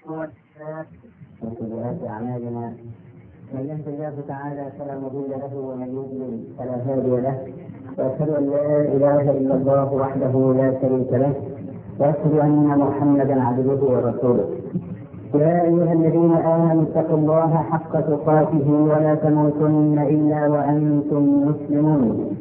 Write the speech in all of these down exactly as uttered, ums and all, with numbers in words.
وسيئات أعمالنا من يهد الله تعالى فلا مضل له ومن يضلل فلا هادي له، وأشهد أن لا إله إلا الله وحده لا شريك له، وأشهد أن محمدا عبده ورسوله. يا أيها الذين آمنوا اتقوا الله حق تقاته ولا تموتن إلا وأنتم مسلمون.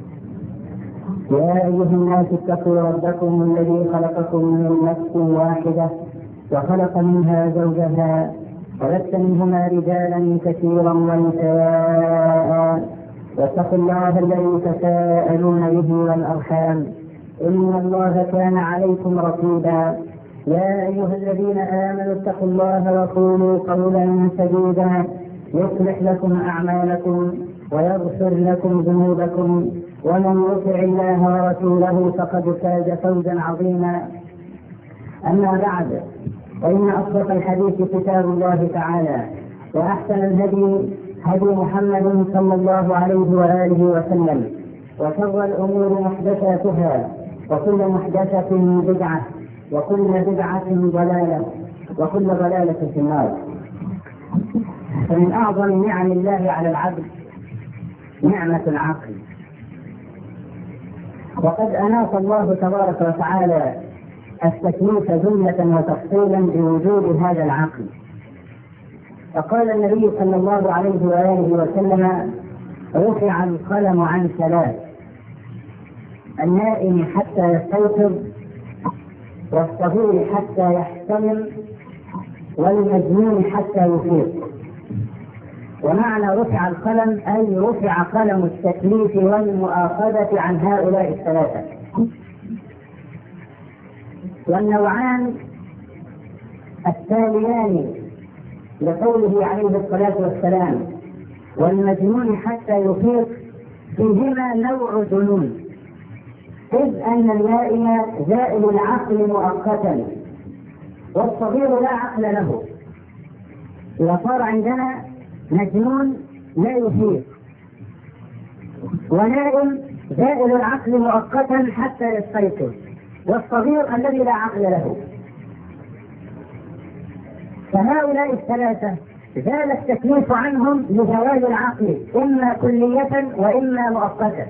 يا أيها الناس اتقوا ربكم الذي خلقكم من نفس واحدة وخلق منها زوجها وبث منهما رجالا كثيرا ونساء، واتقوا الله الذي تساءلون به والأرحام إن الله كان عليكم رقيبا. يا أيها الذين آمنوا اتقوا الله وقولوا قولا سديدا يصلح لكم أعمالكم ويغفر لكم ذنوبكم، ومن يطع الله ورسوله فقد فاز فوزا عظيما. أما بعد، فإن أصدق الحديث كتاب الله تعالى، وأحسن الهدي هدي محمد صلى الله عليه وآله وسلم، وشر الأمور محدثاتها، وكل محدثة بدعة، وكل بدعة ضلالة، وكل ضلالة في النار. فمن أعظم نعم الله على العبد نعمة العقل، وقد أناط الله تبارك وتعالى التكليف جملة وتفصيلا بوجود هذا العقل. فقال النبي صلى الله عليه وآله وسلم: رفع القلم عن ثلاث: النائم حتى يستيقظ، والصغير حتى يحتمل، والمجنون حتى يفيق. ومعنى رفع القلم أي رفع قلم التكليف والمؤاخذة عن هؤلاء الثلاثة. والنوعان التاليان لقوله عليه الصلاة والسلام: والمجنون حتى يفيق، فيهما نوع جنون، إذ أن النائم زائل العقل مؤقتا، والصغير لا عقل له. إذا صار عندنا مجنون لا يفيق، ونائم زائل العقل مؤقتا حتى يستيقظ، والصغير الذي لا عقل له. فهؤلاء الثلاثة زال التكليف عنهم لزوال العقل، إما كلية وإما مؤقتا.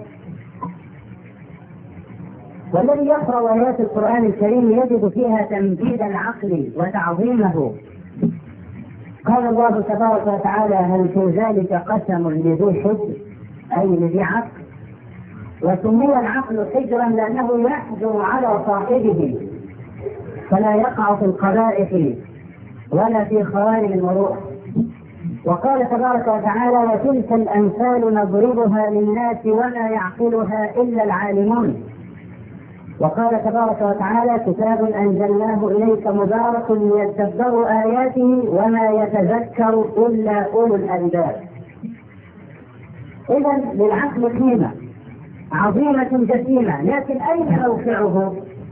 والذي يقرأ آيات القرآن الكريم يجد فيها تمجيد العقل وتعظيمه. قال الله تبارك وتعالى: هل في ذلك قسم لذي حجر، أي لذي عقل. وسمي العقل حجرا لأنه يحجر على صاحبه فلا يقع في القبائح ولا في خوارم المروءة. وقال تبارك وتعالى: وتلك الأمثال نضربها للناس وما يعقلها إلا العالمون. وقال تبارك وتعالى: كتاب أنزلناه إليك مبارك ليتدبروا آياته وما يتذكر إلا أولو الألباب. إذن للعقل قيمة عظيمة جسيمة، لكن أين موقعه؟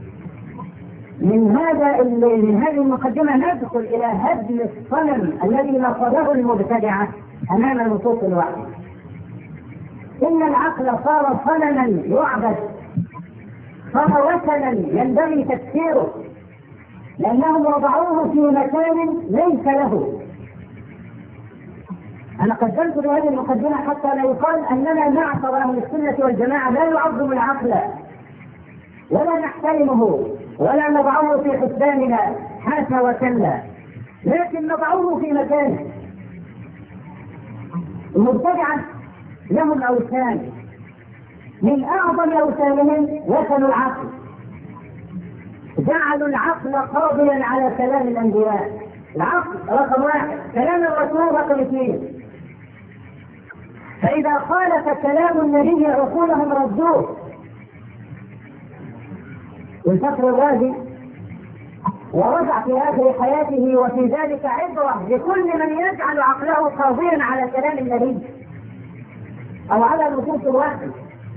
من هذا من هذه المقدمة ندخل إلى هدم الصنم الذي نصبه المبتدعة أمام نصوص الوحي. إن العقل صار صنما يعبد، صار وثنا ينبغي تفسيره، لأنهم وضعوه في مكان ليس له. أنا قدمت بهذه المقدمة حتى لا يقال أننا معشر أهل السنة والجماعة لا نعظم العقل ولا نحترمه ولا نضعه في حسباننا، حاشا وكلا، لكن نضعه في مكانه. المبتدعة لهم أوثان، من أعظم أوثانهم وثن العقل. جعلوا العقل قابلا على كلام الأنبياء. العقل رقم واحد، كلام الرسول رقم اثنين. فإذا خالف كلام النبي عقولهم ردوه. الفخر الرازي ورجع في آخر حياته وفي ذلك عبرة لكل من يجعل عقله قاضيا على كلام النبي أو على نصوص الوحي.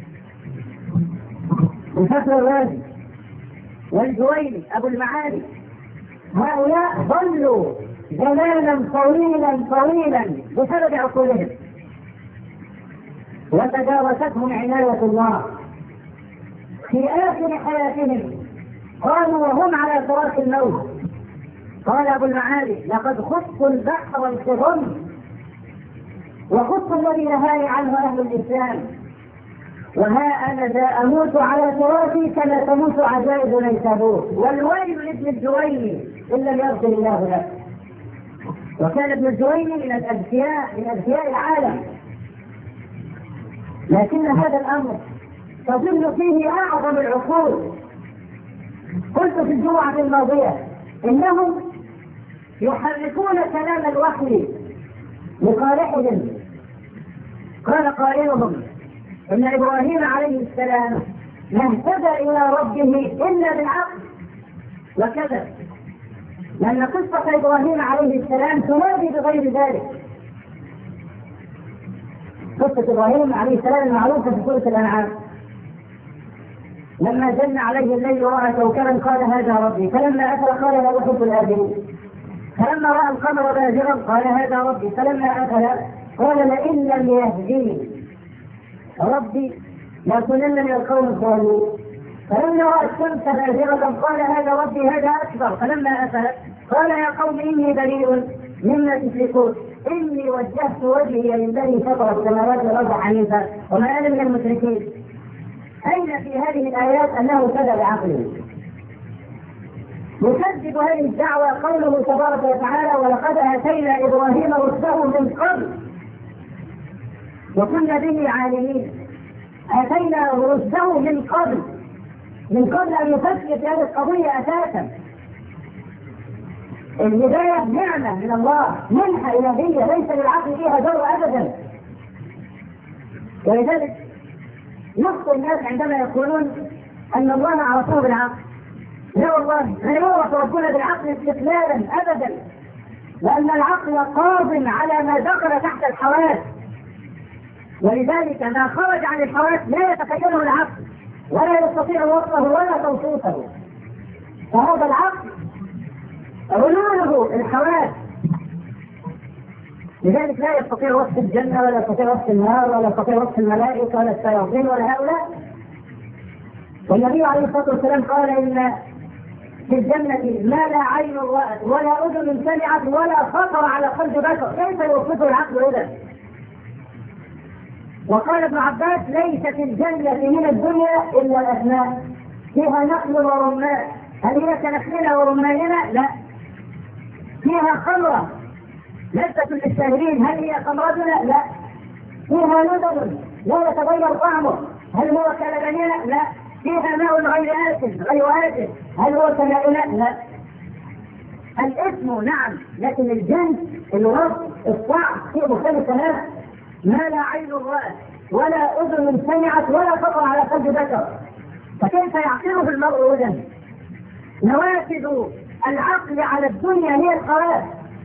الفخر الرازي والجويني أبو المعالي، هؤلاء ظلوا زمانا طويلا طويلا بسبب عقولهم، وتجاوزتهم عناية الله. في آخر حياتهم قالوا وهم على فراش الموت: قال أبو المعالي: لقد خضت البحر الكظم وخضت الذي نهاني عنه أهل الإسلام، وها أنا ذا أموت على ترابي كما تموت عجائز نيسابور، والويل لابن الجويني إن لم يغفر الله له. وكان ابن الجويني من الأذكياء من أذكياء العالم، لكن هذا الأمر تظل فيه أعظم العقول. قلت في الجمعة الماضية إنهم يحركون كلام الوحي لصالحهم. قال قائلهم إن إبراهيم عليه السلام ما اهتدى إلى ربه إلا بالعقل، وكذا، لأن قصة إبراهيم عليه السلام تنادي بغير ذلك. قصة إبراهيم عليه السلام المعروفة في سورة الأنعام: لما جن عليه الليل ورأى كوكبا قال هذا ربي، فلما أفل قال لا أحب الآفلين، فلما رأى القمر بازغا قال هذا ربي، فلما أفل قال لئن لم يهديني ربي لأكونن من القوم الضالين، فلما رأى الشمس بازغة قال هذا ربي هذا أكبر، فلما أفل قال يا قوم إني بريء مما تشركون إني وجهت وجهي للذي فطر السماوات والأرض حنيفا وما أنا من المشركين. أين في هذه الآيات أنه اهتدى بعقله؟ يكذب هذه الدعوة قوله تبارك وتعالى: ولقد آتينا إبراهيم رشده من قبل وكنا به عالمين. آتينا رشده من قبل، من قبل أن يفكر في هذه القضية أساسا. الهداية نعمة من الله، منحة إلهية ليس للعقل فيها دور أبدا. ولذلك نقص الناس عندما يقولون أن الله عرفوه بالعقل. لا والله، لا يعرف ربنا بالعقل استقلالا أبدا، لأن العقل قاض على ما دخل تحت الحواس، ولذلك ما خرج عن الحواس لا يتخيله العقل ولا يستطيع وصفه ولا توصيفه. فهذا العقل علوله الحواس، لذلك لا يستطيع وصف الجنة ولا يستطيع وصف النار ولا يستطيع وصف الملائكة ولا الشياطين ولا هؤلاء. والنبي عليه الصلاة والسلام قال إن في الجنة ما لا عين رأت ولا أذن سمعت ولا خطر على قلب بشر، كيف يوصفه العقل إذا؟ وقال ابن عباس: ليس في الجنة من الدنيا إلا الأسماء، فيها نخل ورمان. هل هي كنخلنا ورماننا؟ لا. فيها خمرة لذة للشاهدين، هل هي خمرتنا؟ لا. فيها لبن لا يتغير طعمه، هل هو كلبننا؟ لا. فيها ماء غير آسن غير آسن، هل هو كمائنا؟ لا. الاسم نعم، لكن الجنس الوصف الطعم شيء مختلف تماما. ما لا عين رأت ولا أذن سمعت ولا خطر على قلب بشر، فكيف يعقله المرء إذن؟ نوافذ العقل على الدنيا هي القرار،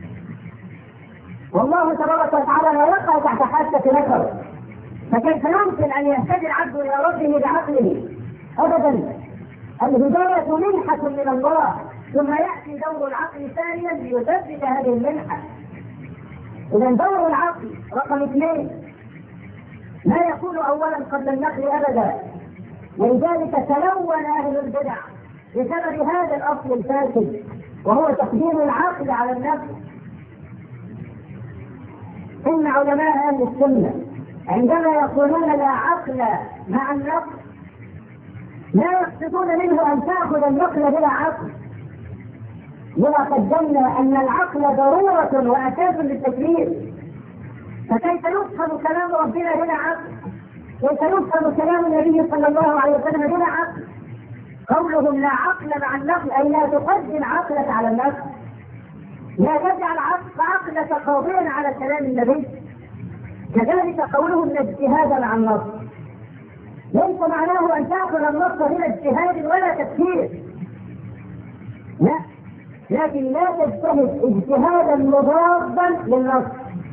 والله تبارك وتعالى لا يقع تحت حاسة نفر، فكيف يمكن أن يهتدي العبد إلى ربه بعقله؟ أبدا. الهداية منحة من الله، ثم يأتي دور العقل ثانيا ليثبت هذه المنحة. إذا دور العقل رقم اثنين لا يكون أولا قبل النقل أبدا، ولذلك تلون أهل البدع بسبب هذا الأصل الفاسد، وهو تقديم العقل على النقل. إن علماء أهل السنة عندما يقولون لا عقل مع النقل لا يقصدون منه أن تأخذ النقل بلا عقل، لذا قدمنا أن العقل ضرورة وأساس للتكليف. فكيف يفهم كلام ربنا بلا عقل؟ كيف يفهم كلام النبي صلى الله عليه وسلم بلا عقل؟ قولهم لا عقل مع النقل أي لا تقدم عقلك على النقل، لا تجعل عقلك قاضيا على كلام النبي. كذلك قولهم لا اجتهاد مع النص، ليس معناه أن تأخذ النص بلا اجتهاد ولا تفسير، لا، لكن لا تجتهد اجتهادا مضادا للنص.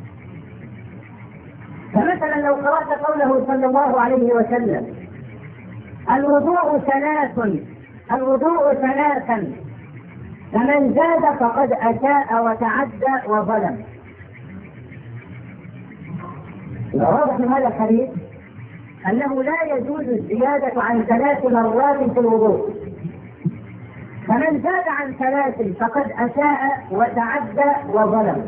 فمثلا لو قرأت قوله صلى الله عليه وسلم: الوضوء ثلاث الوضوء ثلاثا فمن زاد فقد أساء وتعدى وظلم. واضح من هذا الحديث أنه لا يجوز الزيادة عن ثلاث مرات في الوضوء، فمن زاد عن ثلاث فقد أساء وتعدى وظلم.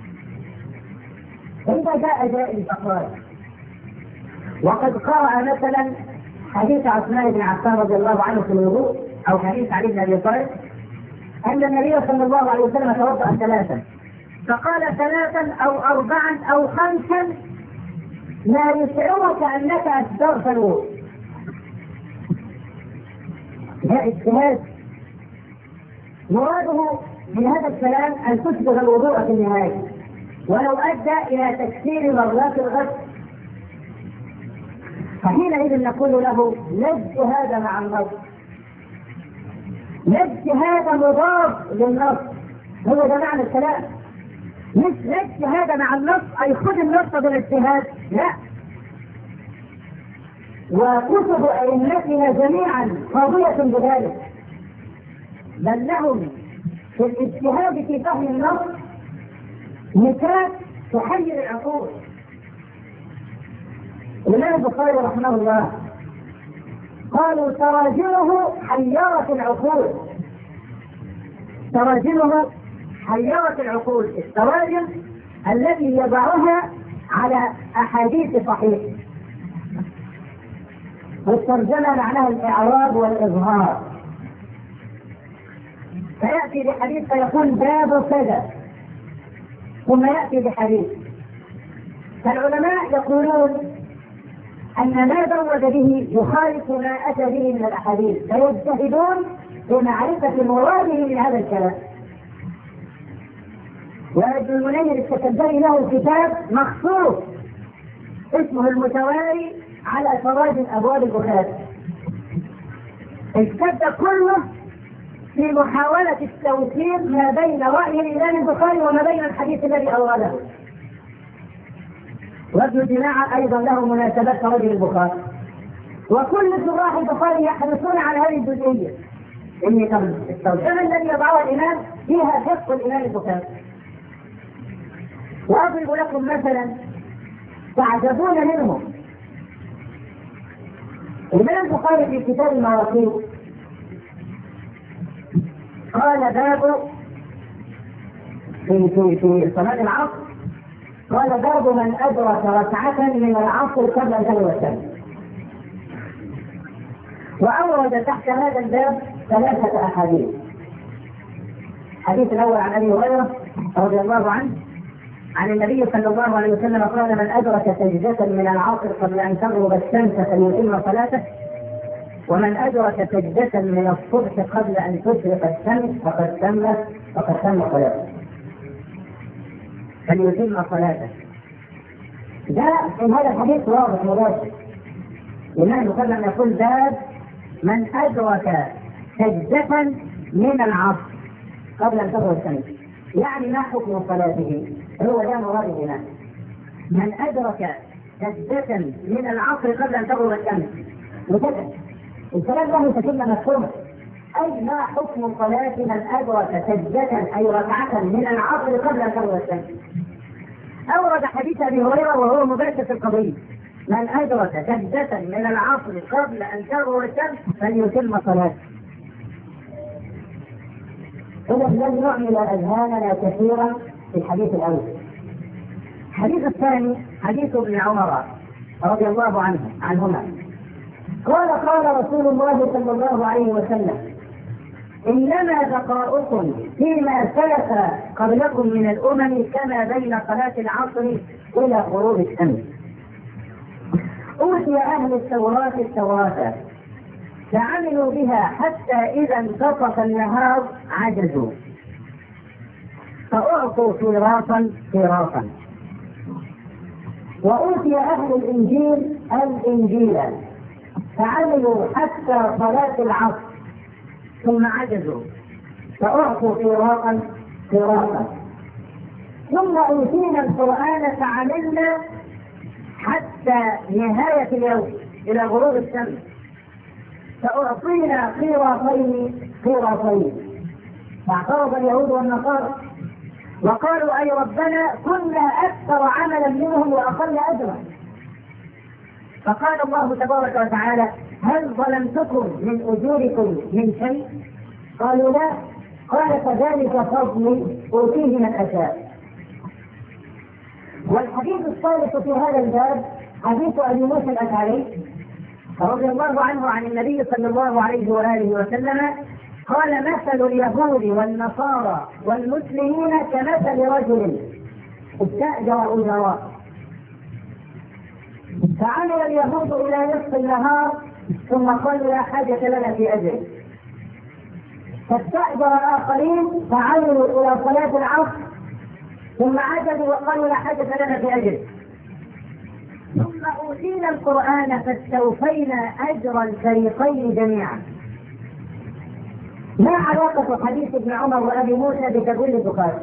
إذا جاء جائل فقال وقد قرأ مثلا حديث عثمان بن عفان رضي الله عنه في الوضوء أو حديث علي بن أبي طالب أن النبي صلى الله عليه وسلم توضأ ثلاثا فقال ثلاثا أو أربعا أو خمسا لا يشعرك أنك أسدرت الوضوء. هذا اجتهاد مراده من هذا الكلام أن تسبغ الوضوء في النهاية ولو أدى إلى تكثير مرات الغسل، فحينئذ نقول له لا اجتهاد مع النص، لا اجتهاد مضاد للنص، هو ده معنى الكلام. مش لا اجتهاد مع النص أي خذ النص بالاجتهاد، لا. وكتب أئمتنا جميعا قاضية بذلك، بل لهم في الاجتهاد في فهم النص نكات تحير العقول. الإمام البخاري رحمه الله قالوا تراجمه حيرت العقول، تراجمه حيرت العقول، التراجم التي يضعها على أحاديث صحيح. والترجمة معناها الإعراب والإظهار، فيأتي بحديث فيقول باب كذا ثم يأتي بحديث. فالعلماء يقولون أن ما زود به يخالف ما أتى به من الأحاديث، فيجتهدون في معرفة مراده من هذا الكلام. وابن المنير السكندري له كتاب مخصوص اسمه المتواري على تراجم أبواب البخاري. الكتاب كله في محاولة التوثيق ما بين رأي الإمام البخاري وما بين الحديث الذي أورده. وابن جماعة أيضا له مناسبات كرجل البخاري، وكل شراح البخاري يحرصون على هذه الجزئية، إن الترجمة الذي يضعها الإمام فيها حفظ الإمام البخاري. وأضرب لكم مثلا تعجبون منه. الإمام البخاري في كتاب المواقيت قال باب في في في صلاة العصر، قال باب من أدرك ركعة من العصر قبل أن تغرب الشمس. وأورد تحت هذا الباب ثلاثة أحاديث. الحديث الأول عن أبي هريرة رضي الله عنه عن النبي صلى الله عليه وسلم قال من أدرك سجدة من العصر قبل أن تغرب الشمس فليتم صلاته، ومن أدرك سجدة من الصبح قبل أن تشرق الشمس فقد تم فقد تم صلاته فليتم صلاته. جاء في هذا الحديث واضح مباشر، لأنه قبل أن يقول باب من أدرك سجدة من العصر قبل أن تغرب الشمس، يعني ما حكم صلاته؟ هو ده مراد هنا، من أدرك سجدة من العصر قبل أن تغرب الشمس. وكذا الكلام له تتم مفهومه، أي ما حكم صلاة من أدرك سجدة أي ركعة من العصر قبل أن تغرب الشمس. أورد حديث أبي هريرة وهو مباشر في القضية، من أدرك سجدة من العصر قبل أن تغرب الشمس فليتم صلاته. إذا لم نعمل أذهاننا كثيرا في الحديث الأول. الحديث الثاني حديث ابن عمر رضي الله عنه عنهما قال قال رسول الله صلى الله عليه وسلم إنما بقاؤكم فيما سلف قبلكم من الأمم كما بين صلاة العصر إلى غروب الشمس. أوتي أهل التوراة التوراة فعملوا بها حتى إذا انتصف النهار عجزوا فأعطوا قيراطا قيراطا. وأوتي أهل الإنجيل الإنجيل فعملوا حتى صلاة العصر ثم عجزوا فأعطوا قيراطا قيراطا. ثم أوتينا القرآن فعملنا حتى نهاية اليوم إلى غروب الشمس فأعطينا قيراطين قيراطين. فاعترض اليهود والنصارى وقالوا أي ربنا كنا أكثر عملا منهم وأقل أجرا. فقال الله تبارك وتعالى هل ظلمتكم من أجوركم من شيء؟ قالوا لا. قال فذلك فضلي أوتيه من أشاء. والحديث الثالث في هذا الباب حديث أبي موسى الأشعري رضي الله عنه عن النبي صلى الله عليه وآله وسلم قال مثل اليهود والنصارى والمسلمين كمثل رجل استأجر أجراء فعمل اليهود إلى نصف النهار ثم قالوا لا حاجة لنا في أجره، فاستأجر آخرين فعملوا إلى صلاة العصر ثم عجبوا وقالوا لا حاجة لنا في أجره، ثم أوتينا القرآن فاستوفينا أجر الفريقين جميعا. ما علاقة حديث ابن عمر وأبي موسى بتقول البخاري؟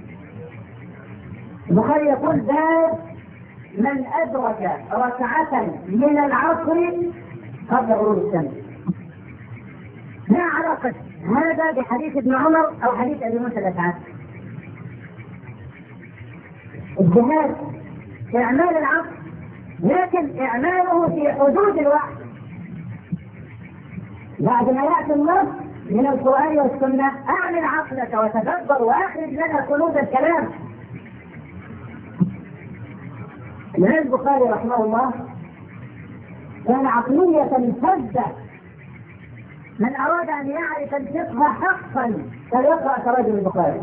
البخاري يقول باب من أدرك ركعة من العصر قبل غروب الشمس. ما علاقة هذا بحديث ابن عمر أو حديث أبي موسى الأشعري؟ الجهاد إعمال العصر، لكن إعماله في حدود الوقت. بعد ما يأتي النص من القرآن والسنة أعمل عقلك وتدبر وأخرج لنا كنوز الكلام. الإمام البخاري رحمه الله كان عقلية فذة، من أراد أن يعرف الفقه حقا فليقرأ تراجم البخاري،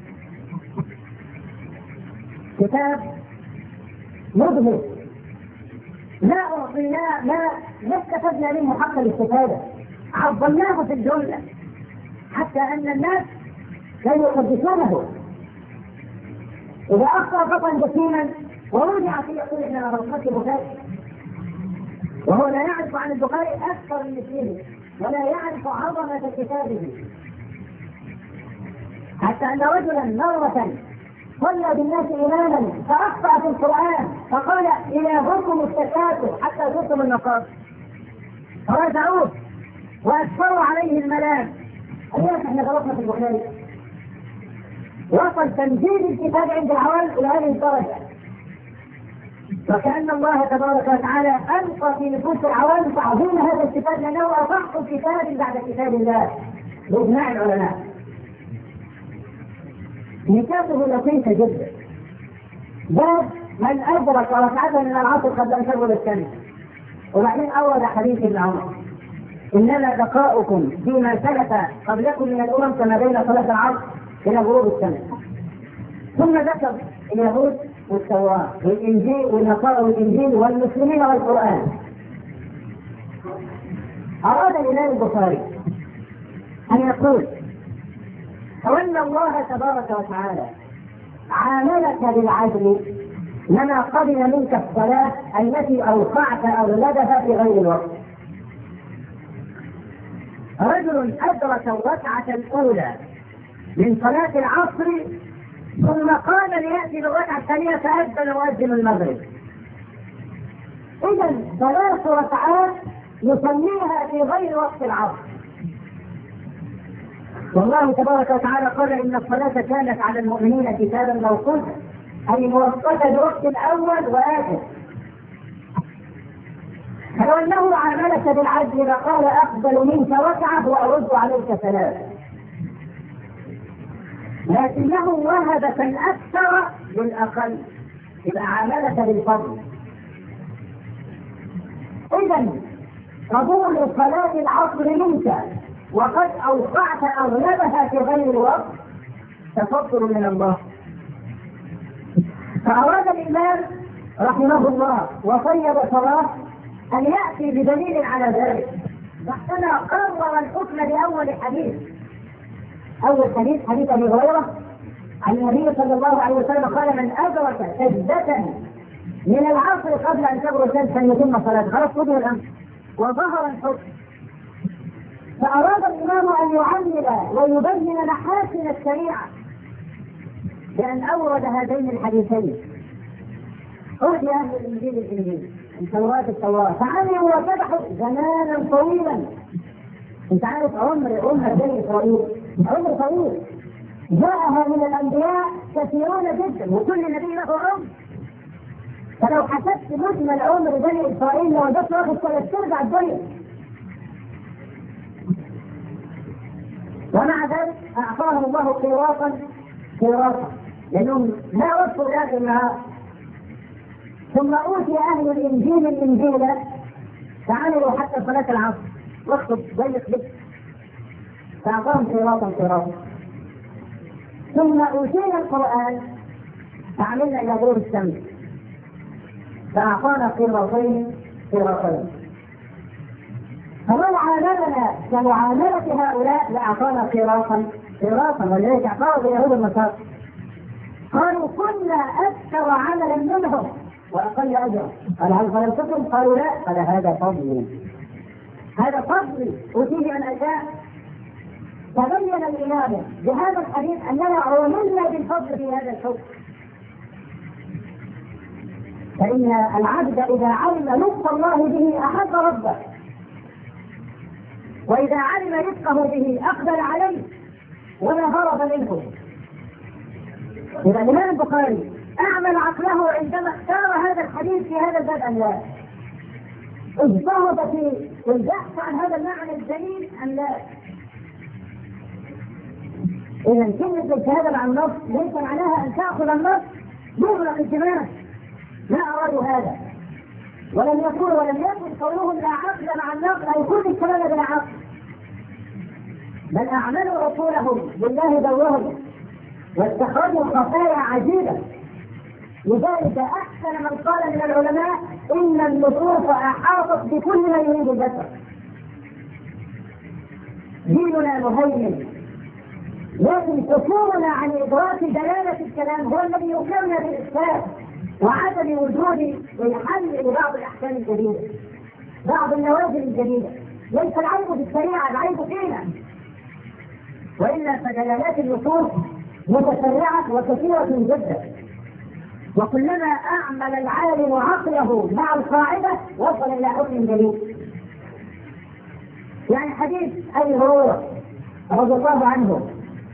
كتاب مبهر لا أعطيناه ما لا استفدنا منه حق الاستفادة، عظمناه في الجملة حتى أن الناس كانوا يقدسونه. إذا أخطأ خطأ جسيما ورجع فيه يقول إنما رفضت البخاري، وهو لا يعرف عن البخاري أكثر من مثله ولا يعرف عظمة كتابه، حتى أن رجلا مرة صلى بالناس إماما فأخطأ في القرآن فقال إلهكم التكاثر حتى زرتم المقابر، فرجعوه وأكثروا عليه الملام. أليس احنا غلطنا في البخاري؟ وصل تنزيل الكتاب عند العوام إلى هذه الدرجة، وكأن الله تبارك وتعالى ألقى في نفوس العوام تعظيم هذا الكتاب لأنه أصح كتاب بعد كتاب الله بإجماع العلماء. نكاته لطيفة جدا. باب من أدرك ركعة من العصر قبل أن تغرب الشمس، وبعدين أورد حديث ابن عمر إنما بقاؤكم فيما سلف قبلكم من الأمم كما بين صلاة العصر إلى غروب الشمس. ثم ذكر اليهود والتوراة والإنجيل والنصارى والإنجيل والمسلمين والقرآن. أراد الإمام البخاري أن يقول وأن الله تبارك وتعالى عاملك بالعدل لما قبل منك الصلاة التي أوقعت أغلبها في غير الوقت. رجل أدرك الركعة الأولى من صلاة العصر ثم قام ليأتي بالركعة الثانية فأذن مؤذن المغرب، إذا ثلاث ركعات يصليها في غير وقت العصر. والله تبارك وتعالى قال إن الصلاة كانت على المؤمنين كتابا موقوتا، أي موقتة بوقت الأول وآخر. فلو أنه عاملك بالعدل فقال أقبل منك ركعة وأرد عليك ثلاث، لكنه وهب فالأكثر للأقل، إذا عاملك بالفضل. إذا قبول صلاة العصر منك وقد أوقعت أغلبها في غير الوقت تفضل من الله. فأراد الإمام رحمه الله وصيب صلاة أن يأتي بدليل على ذلك، فاحتمى قرر الحكم بأول حديث. أول حديث حديث أبي هريرة عن النبي صلى الله عليه وسلم قال من أدرك سجدة من العصر قبل أن تغرب الشمس فليتم صلاته. خلاص قضي الأمر وظهر الحكم. فأراد الإمام أن يعلل ويبين محاسن الشريعة بأن أورد هذين الحديثين. أهدي أهل الإنجيل الإنجيل، التوراة التوراة، فعملوا وفتحوا زمانا طويلا. أنت عارف عمر أمة بني إسرائيل عمر طويل، جاءها من الأنبياء كثيرون جدا وكل نبي له عمر. فلو حسبت مجمل عمر بني إسرائيل لوجدت واخد ثلاث أرباع الدنيا. ومع ذلك أعطاهم الله قيراطا قيراطا لأنهم لا وصلوا ذات النهار. ثم أوتي أهل الإنجيل الإنجيل فعملوا حتى صلاة العصر وقت ضيق جدا فأعطاهم قيراطا قيراطا. ثم أوتينا القرآن فعملنا إلى غروب الشمس فأعطانا قيراطين قيراطين. فلو عاملنا كمعاملة هؤلاء لأعطانا قيراطا قيراطا. ولذلك اعترض اليهود النصارى قالوا كنا أكثر عملا منهم وأقل أجرا. قال هل ظلمتكم؟ قالوا لا. قال هذا فضلي هذا فضلي أوتيه أن أشاء. تبين الإمام بهذا الحديث أننا عوملنا بالفضل في هذا الحكم. فإن العبد إذا علم لطف الله به أحب ربه، وإذا علم رزقه به أقبل عليه ولا هرب منه. إذا الإمام البخاري أعمل عقله عندما اختار هذا الحديث في هذا الباب أم لا؟ اجتهد في البحث عن هذا المعنى الجليل أم لا؟ إذا كلمة الشهادة مع النص ليس معناها أن تأخذ النص مغلق الدماغ، لا أرادوا هذا. ولم يكن ولم يكن قولهم لا عقل مع النقل أو كل الكلام بلا عقل، بل أعملوا رسولهم بالله دورهم واستخرجوا خفايا عجيبة. لذلك أحسن من قال من العلماء إن النصوص أحاطت بكل ما يريد البشر. ديننا مهيمن، لكن قصورنا عن إدراك دلالة الكلام هو الذي يكرمنا بالإثبات وعدم وجود الحل لبعض الأحكام الجديدة، بعض النوازل الجديدة. ليس العيب في الشريعة، العيب فينا. وإلا فدلالات النصوص متسرعة وكثيرة جدا، وكلما أعمل العالم عقله مع القاعدة وصل إلى حكم جديد. يعني حديث أبي هريرة رضي الله عنه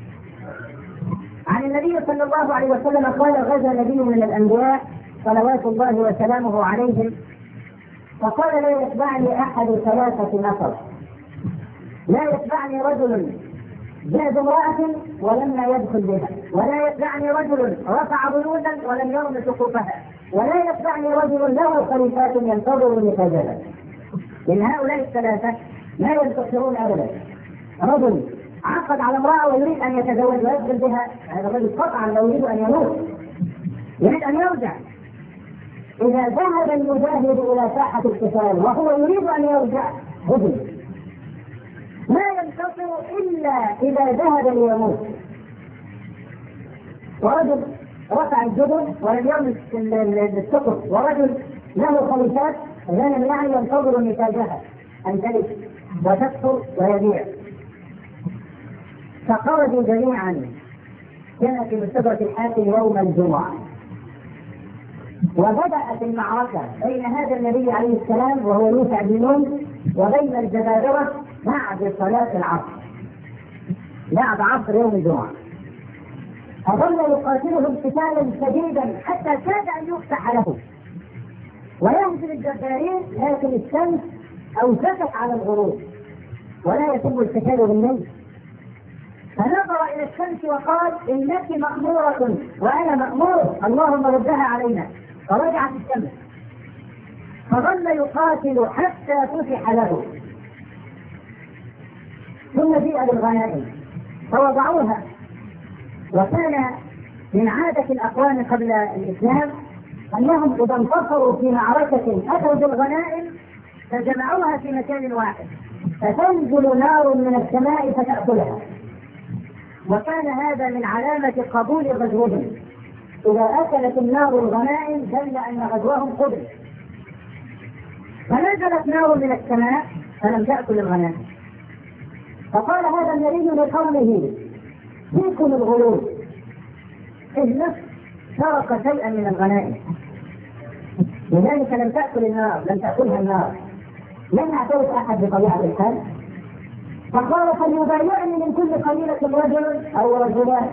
عن النبي صلى الله عليه وسلم قال غزا نبي من الأنبياء صلوات الله وسلامه عليهم فقال لا يتبعني أحد ثلاثة نفر، لا يتبعني رجل جاء امرأة ولما يدخل بها، ولا يتبعني رجل رفع بيوتا ولم يرم سقوفها، ولا يتبعني رجل له خليفات ينتظر نتاجها. من هؤلاء الثلاثة لا ينتصرون أبدا. رجل عقد على امرأة ويريد أن يتزوج ويدخل بها، هذا الرجل قطعا لو يريد أن يموت يريد أن يرجع. إذا ذهب المجاهد إلى ساحة القتال وهو يريد أن يرجع هدم، لا ينتصر إلا إذا ذهب ليموت. ورجل رفع الجبل ولم يرمي السقف، ورجل له خليفات لم يعني ينتظر نتاجها أن تلف وتكثر ويبيع. فخرجوا جميعا، كان في مستدرك الحاكم يوم الجمعة، وبدأت المعركة بين هذا النبي عليه السلام وهو يوسع بن نون وبين الجبابرة بعد صلاة العصر، بعد عصر يوم الجمعة. فظل يقاتلهم قتالا شديدا حتى كاد أن يفتح له ويهزم الجبارين، لكن الشمس أوشكت على الغروب ولا يتم القتال بالليل. فنظر إلى الشمس وقال إنك مأمورة وأنا مأمور، اللهم ردها علينا. فرجعت الشمس، فظل يقاتل حتى فتح له. ثم جيء بالغنائم فوضعوها. وكان من عادة الأقوام قبل الإسلام أنهم إذا انتصروا في معركة أتوا بالغنائم فجمعوها في مكان واحد، فتنزل نار من السماء فتأكلها. وكان هذا من علامة قبول غزوهم، إذا أكلت النار الغنائم دل أن غزوهم قبل. فنزلت نار من السماء فلم تأكل الغنائم. فقال هذا النبي لقومه فيكم الغلول، إذ نفس سرق شيئا من الغنائم، لذلك لم تأكل النار، لم تأكلها النار، لم يعترف أحد بطبيعة الحال. فقال فليبايعني من كل قبيلة رجل أو رجلان.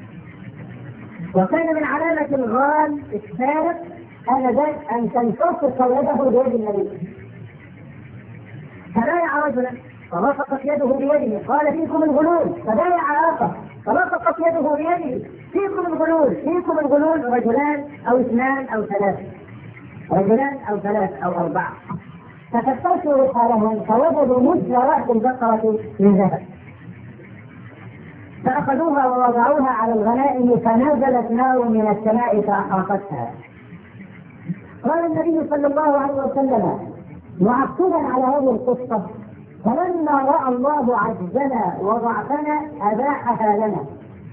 وكان من علامة الغال الثالث آنذاك أن تنتصر قوته بيد النبي. فبايع رجلا فلصقت يده بيده قال فيكم الغلول، فبايع آخر فلصقت يده بيده فيكم الغلول فيكم الغلول، رجلان أو اثنان أو ثلاث رجلان أو ثلاث أو أربعة، ففتشوا رحالهم فوجدوا مثل رأس البقرة من ذهب، فأخذوها ووضعوها على الغنائم فنزلت نار من السماء فأحرقتها. قال النبي صلى الله عليه وسلم معقبا على هذه القصة: فلما رأى الله عجزنا وضعفنا أباحها لنا.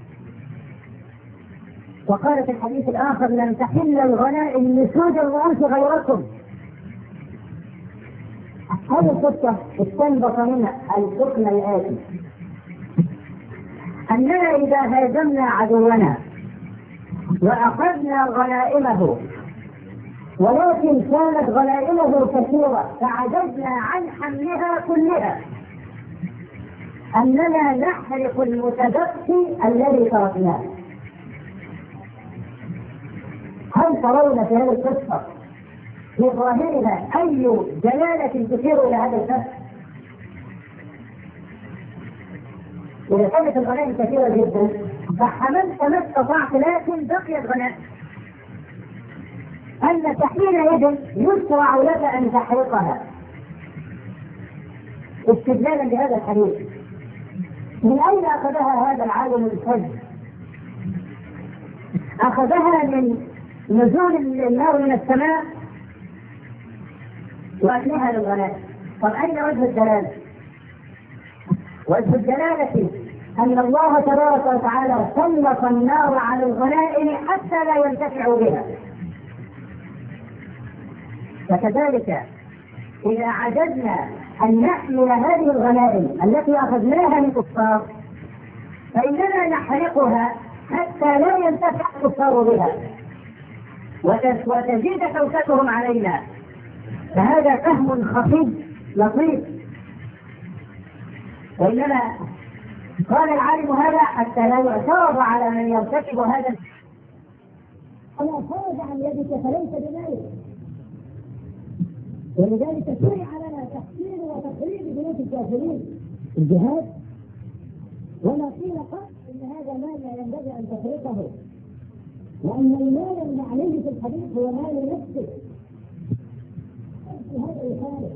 وقال في الحديث الآخر: لم تحل الغنائم لسود الرؤوس غيركم. هذه القصة استنبط منها الحكم الآتي: أننا إذا هاجمنا عدونا وأخذنا غنائمه ولكن كانت غنائمه كثيرة فعجزنا عن حملها كلها، أننا نحرق المتبقي الذي تركناه. هل ترون في هذه القصة في ظاهرها أي دلالة تشير إلى هذا الفرق؟ إذا كانت الغنائم كثيرة جدا فحملت ما استطعت لكن بقيت غنائم، أنك حينئذ يشرع لك أن تحرقها استدلالا بهذا الحديث. من أين أخذها هذا العالم الفج؟ أخذها من نزول النار من السماء وأكلها للغنائم. طب أين وجه الدلالة؟ وجه الدلالة أن الله تبارك وتعالى سلط النار على الغنائم حتى لا ينتفعوا بها. فكذلك إذا عجزنا أن نحمل هذه الغنائم التي أخذناها من الكفار فإننا نحرقها حتى لا ينتفع الكفار بها وتزيد شوكتهم علينا. فهذا فهم خفي لطيف، وإنما قال العالم هذا حتى لا يعترض على من يرتكب هذا. أنا خرج عن يدك فليس بمالك، ولذلك شرع لنا تحسين وتقريب بيوت الكافرين الجهاد. وما قيل قط ان هذا مال لا ينبغي ان تفرقه، وان المال المعنى في الحديث هو مال نفسه. هذا يخالف،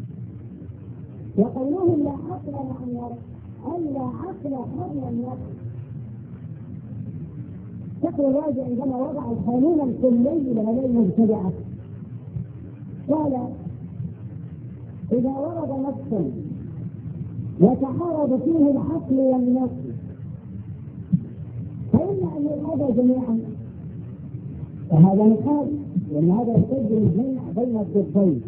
وقولهم لا عقل مع النفس أن لا عقل قبل النفس. شكل الراجع عندما وضع القانون الكلي لهذه المبتدعة قال: إذا ورد نص يتعارض فيه العقل والنفس فإما أن يؤخذ جميعا، وهذا مثال لأن هذا يحتاج الجمع بين الضدين،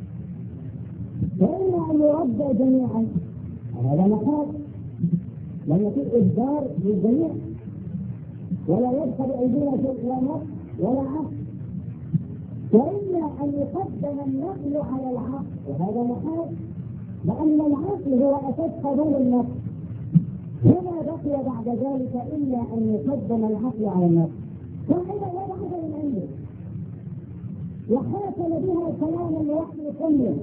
وإما أن يرد جميعا، وهذا مثال لم يكن إجبار للجميع ولا يدخل أيدينا في لا نفس ولا عقل، وإما أن يقدم النقل على العقل، وهذا محال لأن العقل هو أساس قانون النفس. وما بقي بعد ذلك إلا أن يقدم العقل على النفس، فإذا لا بعد من عنده وحاكم بها كلام الوحي كله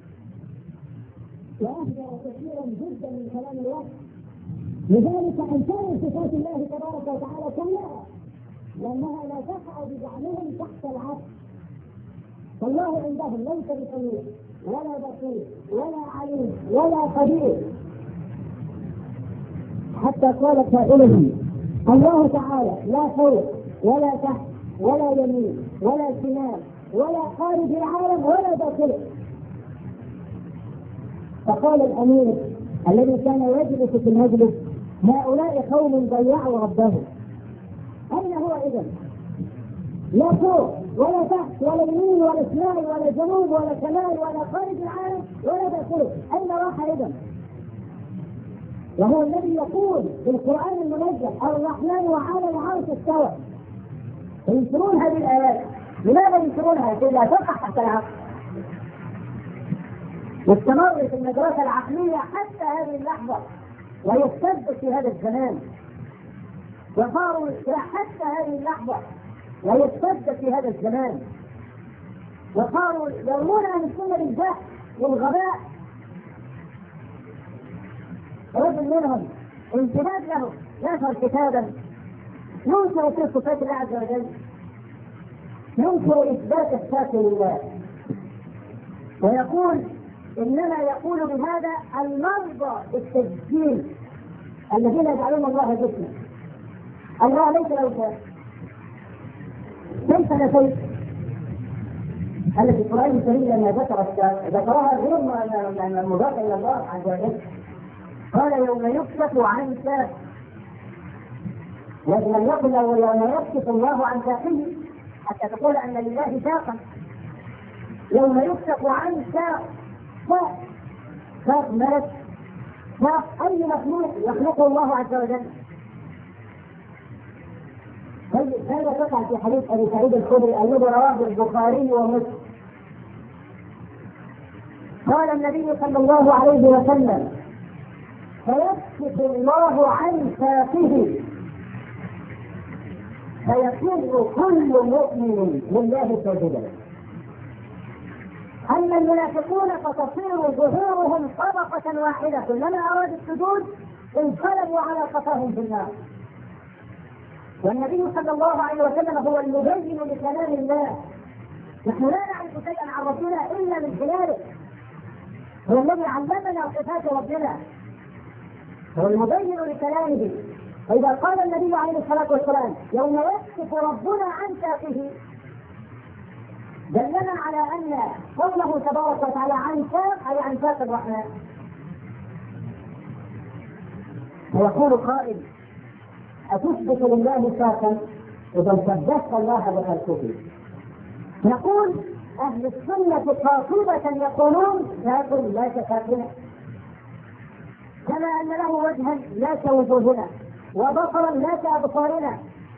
وأهدر كثيرا جدا من كلام الوحي. لذلك أنكروا صفات الله تبارك وتعالى كلها لأنها لا تقع بجعلهم تحت العقل. فالله عندهم ليس بسميع ولا بصير ولا عليم ولا قدير. حتى قال قائلهم: الله تعالى لا فوق ولا تحت ولا يمين ولا شمال ولا خارج العالم ولا داخله. فقال الأمير الذي كان يجلس في المجلس: هؤلاء قوم ضيعوا ربهم. أين هو إذن؟ لا فوق ولا تحت ولا يمين ولا شمال ولا جنوب ولا شمال ولا خارج العالم ولا داخله. أين راح إذن؟ وهو الذي يقول في القرآن المنزل: الرحمن على العرش استوى. ينكرون هذه الآيات. لماذا ينكرونها؟ كي لا تقع تحت العقل. واستمر في المدرسة العقلية حتى هذه اللحظة، ويستبدل في هذا الزمان، وصاروا حتى هذه اللحظة ويستبدل في هذا الزمان، وصاروا يرمون أن السنة بالجهل والغباء. رجل منهم امتداد له نشر كتابا ينكر في صفات الله عز وجل، ينكر اثبات الصفات لله، ويقول انما يقول بهذا المرضى بالتسجيل الذين يجعلون الله جسما. الله ليس له شيء، كيف نسيت التي القرآن الكريم لما ذكر ذكرها غير مضافة إلى الله عز وجل، قال يوم يكشف عن ساق، لكن لم يقل يوم يكشف الله عن ساقه حتى تقول أن لله ساقا. يوم يكشف عن ساق، ساق ساق ملك، ساق أي مخلوق يخلقه الله عز وجل. طيب هذا تقع في حديث ابي سعيد الخدري الذي رواه البخاري ومسلم. قال النبي صلى الله عليه وسلم فيكشف الله عن ساقه فيكون كل مؤمن لله ساجدا. اما المنافقون فتصير ظهورهم طبقه واحده، كلما ارادوا السجود انقلبوا على قفاهم في النار. والنبي صلى الله عليه وسلم هو المبين لكلام الله، نحن لا نعرف شيئا عن ربنا الا من خلاله، هو الذي علمنا صفات ربنا، هو المبين لكلامه. فاذا قال النبي عليه الصلاه والسلام يوم يكشف ربنا عن ساقه دلنا على ان قوله تبارك وتعالى عن ساق اي عن ساق الرحمن. ويقول قائل أتثبت لله ساقا إذا صدقت الله بخلقه؟ نقول أهل السنة قاطبة يقولون ساق لا كساقنا، كما أن له وجها لا كوجوهنا وبصرا لا كأبصارنا.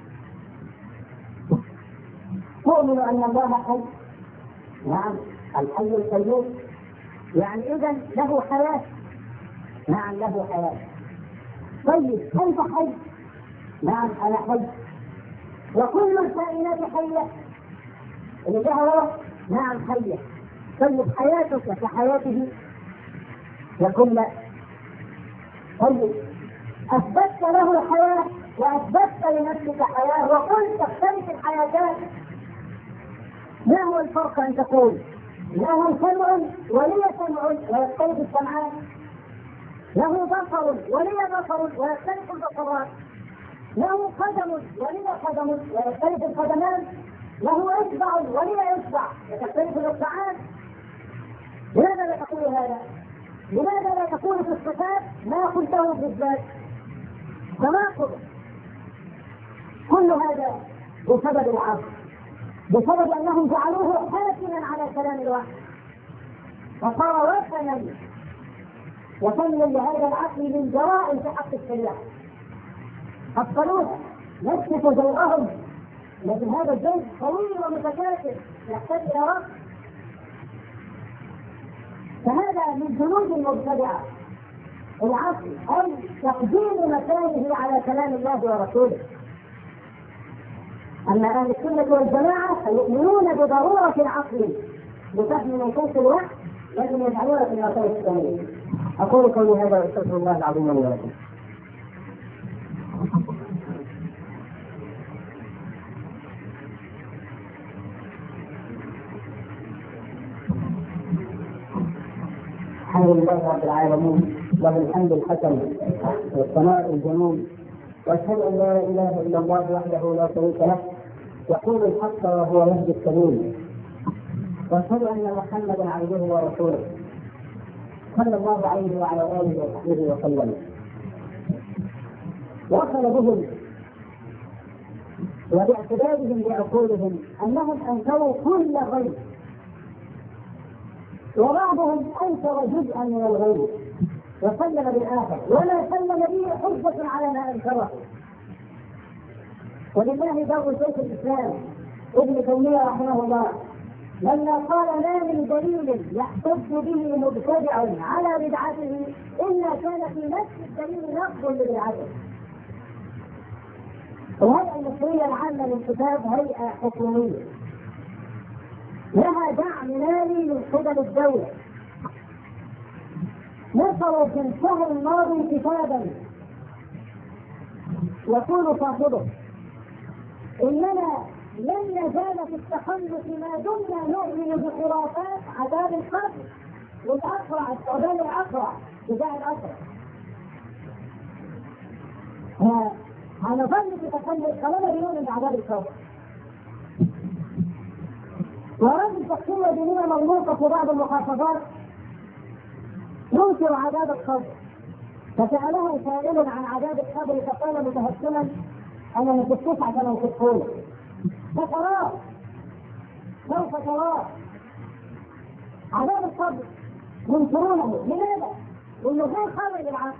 تؤمن أن الله حي؟ نعم الحي القيوم، يعني إذا له حياة. نعم له حياة. طيب كيف حي؟ نعم أنا حي، وكل الكائنات حية، اللي لها روح. نعم حية. طيب حياتك كحياته؟ يقول لا. طيب أثبتت له الحياة وأثبتت لنفسك حياة وقلت تختلف الحياتات، ما هو الفرق أن تقول له سمع ولي سمع ويختلف السمعان، له بصر ولي بصر ويختلف البصرات، له قدم ولي قدم ويختلف القدمان، له اصبع ولي اصبع وتختلف الاصبعان. لماذا لا تقول هذا؟ لماذا لا تقول في الصفات ما قلته في الذات؟ تناقض. كل هذا بسبب العقل، بسبب انهم جعلوه حاكما على كلام الوحي وصار وثنا وثنيا لهذا العقل من جرائم في حق الشريعه. أبطلوه نكشف جوعهم، لكن هذا الجيش طويل ومتكاثر يحتاج إلى وقت. فهذا من جنود المبتدعة العقل أي تقديم مكانه على كلام الله ورسوله. أما أهل السنة والجماعة فيؤمنون بضرورة العقل لفهم نصوص الوحي، لكن يجعلونها في المسائل الثانية. أقول قولي هذا وأستغفر الله العظيم لي ولكم. الحمد لله رب العالمين، له الحمد الحسن والثناء الجميل، واشهد ان لا اله الا الله وحده لا شريك له يقول الحق وهو يهدي السبيل، واشهد ان محمدا عبده ورسوله صلى الله عليه وعلى اله وصحبه وسلم. وصل بهم وباعتدادهم بعقولهم انهم انكروا كل غيب، وبعضهم انكر جزءا من الغيب وسلم بالاخر، ولا سلم به حجه على ما انكره. ولله دور شيخ الاسلام ابن تيميه رحمه الله لما قال ما من دليل يحتج به مبتدع على بدعته الا كان في نفس الدليل نقض لبدعته. الهيئه المصريه العامه للكتاب هيئه حكوميه لها دعم مالي من قبل الدولة، نشروا في الشهر الماضي كتابا يقول صاحبه إننا لن نزال في التخلف ما دمنا نؤمن بخرافات عذاب القبر والأقرع الثعبان الأقرع بتاع الأقرع. هنظل في تخلف طالما بنؤمن بعذاب القبر. ورد شخصية دينية مرموقة في بعض المحافظات ينكر عذاب القبر، فسأله سائل عن عذاب القبر فقال متهكما أنا ما كنتش عشان أوصفه فتراه سوف تراه عذاب القبر ينكرونه. لماذا؟ لأنه غير خاضع للعقل،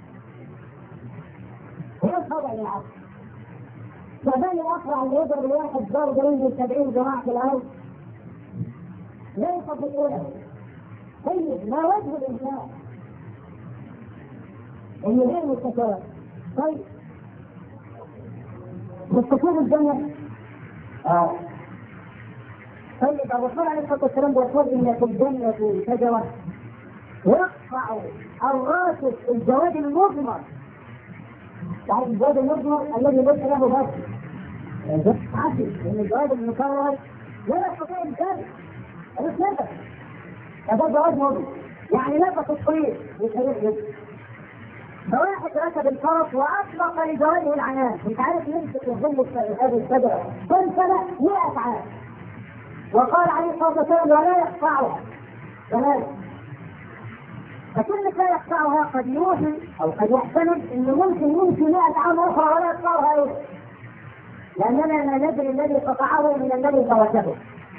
غير خاضع للعقل. فبني الأقرع اللي يضرب الواحد ضرب ينزل سبعين ذراع في الأرض لا يصدقونه. طيب ما وجه الإنسان؟ إنه غير مستقر. طيب مستقر الجنة. آه. طيب الرسول عليه الصلاة والسلام يقول إن في الجنة شجرة يقطع الراسخ الجواد المضمر. يعني الجواد المضمر الذي ليس له بس عسل، لأن الجواد المكرر لا يستطيع الكذب. هذا نفس هذا جواد مضمر يعني نفس الطويل يشرح جدا. فواحد ركب الفرس واطلق لجواده العنان، مش عارف يمسك يظل هذه الشجره فانسلق مئة عام، وقال عليه الصلاه والسلام ولا يقطعها. كذلك فكلمه لا يقطعها قد يوحي او قد يحتمل انه ممكن يمشي مئة عام اخرى ولا يقطعها ايه؟ لاننا لا ندري الذي قطعه من الذي تركه.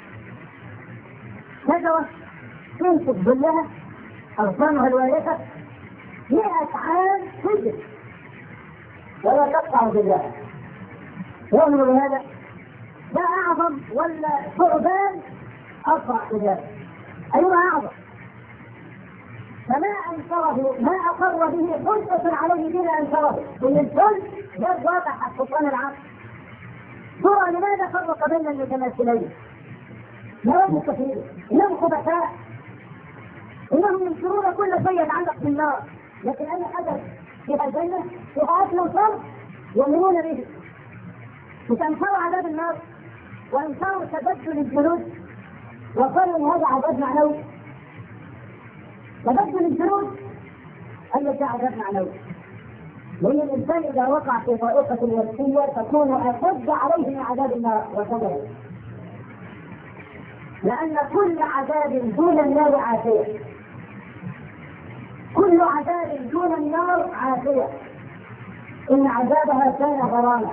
شجره تمسك ظلها اغصانها الوارثه مئة عام تجد ولا تقطع بالله. يؤمن بهذا؟ لا أعظم ولا ثعبان أسرع بذلك؟ أيهما أعظم؟ فما أنكره ما أقر به حجة عليه دين أنكره. إن الكل جد واضح سلطان العقل. ترى لماذا فرق بين المتماثلين؟ لا وجه كثير. إنهم خبثاء، إنهم ينكرون كل شيء يتعلق بالنار، لكن أي حدث فيها الجنة فيها أكل وشرب يؤمنون به. وتنكروا عذاب النار وانكروا تبدل الجلود وقالوا ان هذا عذاب معنوي. تبدل الجلود التي عذاب معنوي، لأن الإنسان إذا وقع في طائفة نفسية تكون أشد عليه من عذاب النار وكذلك، لأن كل عذاب دون النار عافية، كل عذاب دون النار عافية، إن عذابها كان غراما.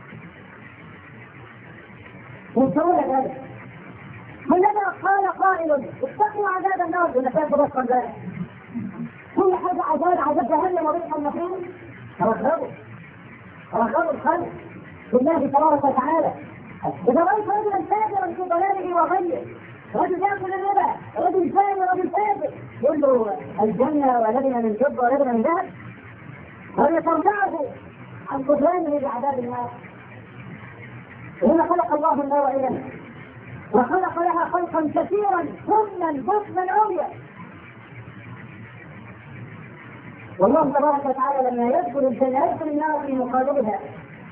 ينكرون ذلك. فلما قال قائل اتقوا عذاب النار إذا كان تبصر ذلك، كل حاجة عذاب عذاب جهنم وبئس المصير، رغبوا رغبوا الخلق بالله تبارك وتعالى. إذا رأيت رجلا فاجرا في ضلاله وغيه، رجل يأكل الربا، رجل ثاني رجل فاجر، يقول له الجنة ولدنا من فضة ولدنا من ذهب، ولترجعه عن قدرانه بعذاب النار. هنا خلق الله النار إلينا وخلق لها خلقا كثيرا ثم البطن العليا. والله تبارك وتعالى لما يدخل الجنة يدخل النار في مقابلها.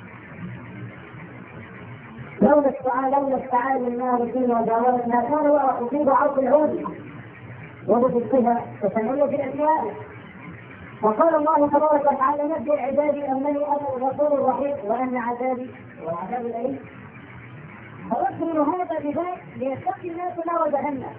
لولا السعال لولا السعال النار فيما جاورتنا كان وأصيب عرض العود وبصدقها تسمية في الأشياء. وقال الله تبارك وتعالى نبئ عبادي أنني أنا الغفور الرحيم وأن عذابي وعذاب الأليم. فيكمل هذا بذلك ليتقي الناس نار جهنم.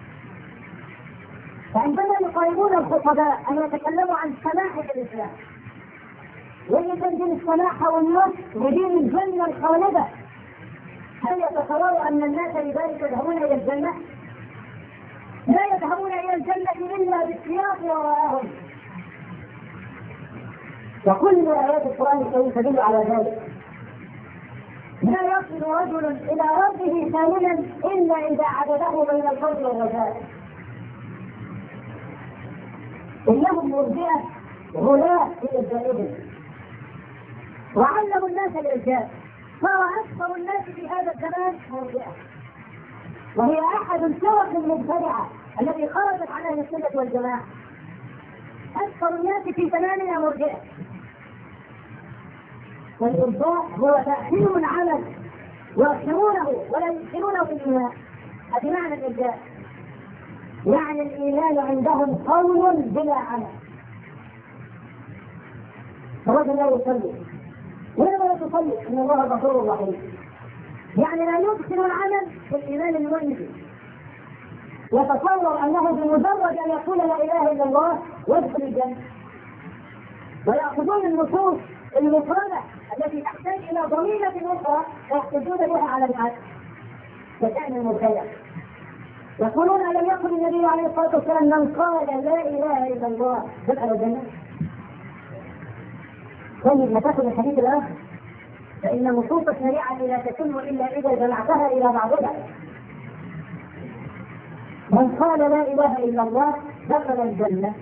فعندما يقاربون الخطباء أن يتكلموا عن سماحة الإسلام ويجب دين السماحة والنصر ودين الجنة الخالدة، هل يتصوروا أن الناس لذلك يذهبون إلى الجنة؟ لا يذهبون إلى الجنة إلا بالسياق وراءهم. وكل آيات القرآن الكريم تدل على ذلك. لا يصل رجل إلى ربه ثامنا إلا إذا عدده بين الخوف والرجاء. إنهم مرجئة غلاة في إرجائهم وعلموا الناس الإرجاء، صار أكثر الناس في هذا الزمان مرجئة، وهي أحد الفرق المبتدعة التي خرجت عن أهل السنة والجماعة. أكثر الناس في زماننا مرجئة. والإرجاء هو تأخير العمل يؤخرونه ولا يؤخرونه في الإيمان. هذا معنى الإرجاء، يعني الإيمان عندهم قول بلا عمل. الرجل لا يصلي، ولما لا تصلي إن الله غفور رحيم، يعني لا يدخل العمل في الإيمان المنجي. يتصور أنه بمجرد أن يقول لا إله إلا الله يدخل الجنة، ويأخذون النصوص المفردة التي تحتاج إلى ضميمة أخرى ويحتجون بها على العكس كشأن المبتدع. يقولون ألم يقل النبي عليه الصلاة والسلام من قال لا إله إلا الله دخل الجنة؟ طيب نتاخذ الحديث الآخر، فإن نصوص الشريعة لا تتم إلا إذا جمعتها إلى بعضها. من قال لا إله إلا الله دخل الجنة.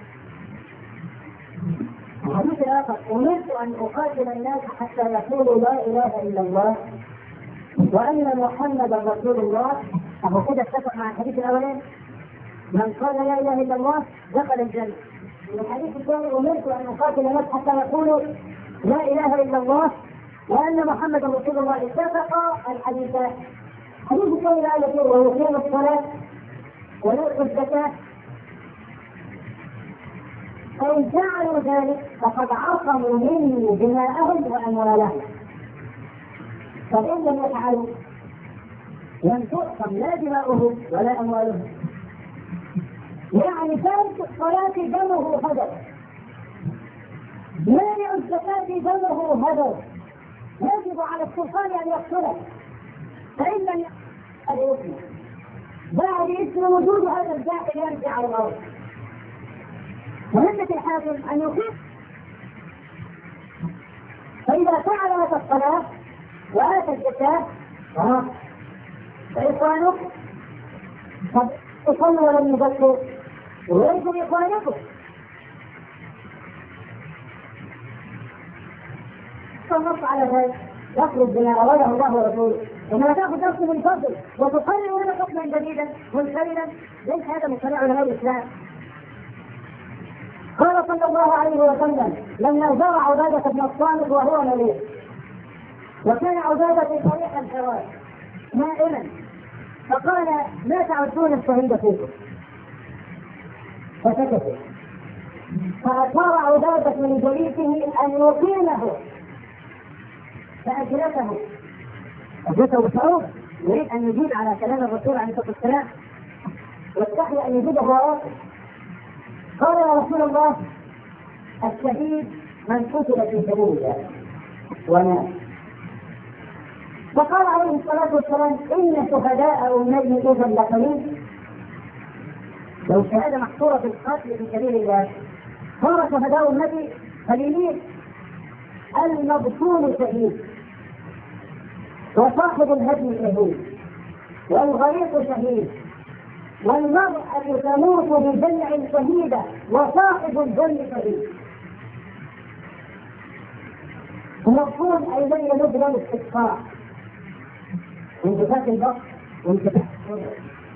الحديث الآخر أمرت أن أقاتل الناس حتى يقولوا لا إله إلا الله وأن محمدا رسول الله. أهو كده اتفق مع الحديث الأولاني، من قال لا إله إلا الله دخل الجنة. الحديث الثاني أمرت أن أقاتل الناس حتى يقولوا لا إله إلا الله وأن محمدا رسول الله. اتفقا الحديثان. الحديث الثاني لا يقول ويقيم الصلاة ويؤتي الزكاة، فإن فعلوا ذلك فقد عصموا مني دماءهم وأموالهم، فإن لم يفعلوا لم تؤصم لا دماؤهم ولا أموالهم. يعني تارك الصلاة دمه هدر، مانع الزكاة دمه هدر، يجب على السلطان أن يقتله، فإن لم يقتله بعد اسم وجود هذا الجاهل يرجع على الأرض. مهمة الحاكم أن يقيم، فإذا فعل هذا الصلاة وآتى الزكاة فإخوانك قد تصلوا ولم يذكروا وليسوا إخوانكم. فالنص على ذلك يخرج بما أراده الله ورسوله، إنما تأخذ نفسه من فضل وتقرر لنا حكما جديدا منفردا ليس هذا من شريعة علماء الإسلام. قال صلى الله عليه وسلم لما زرع عبادة بن الصامت وهو مريض، وكان عبادة في طريق الحراج نائما، فقال ما تعدون الشهيد فيكم؟ فسكتوا، فأشار عبادة من جليسه أن يقيمه فأجلسه أجلسه بالشعور، يريد أن يجيب على كلام الرسول عليه الصلاة والسلام واستحي أن يجيبه وراءه. قال يا رسول الله الشهيد من قتل في سبيل الله ومات. فقال عليه الصلاة والسلام إن شهداء أمتي إذا لقليل. لو الشهادة محصورة في القتل في سبيل الله صار شهداء أمتي قليلين. المبطول شهيد، وصاحب الهدم شهيد، والغريق شهيد، والمرأة تموت بجمع شهيدة، وصاحب الجن شهيد. المفهوم أيضا يمد له الاستقطاع، انتفاخ البطن وانتفاخ الصدر،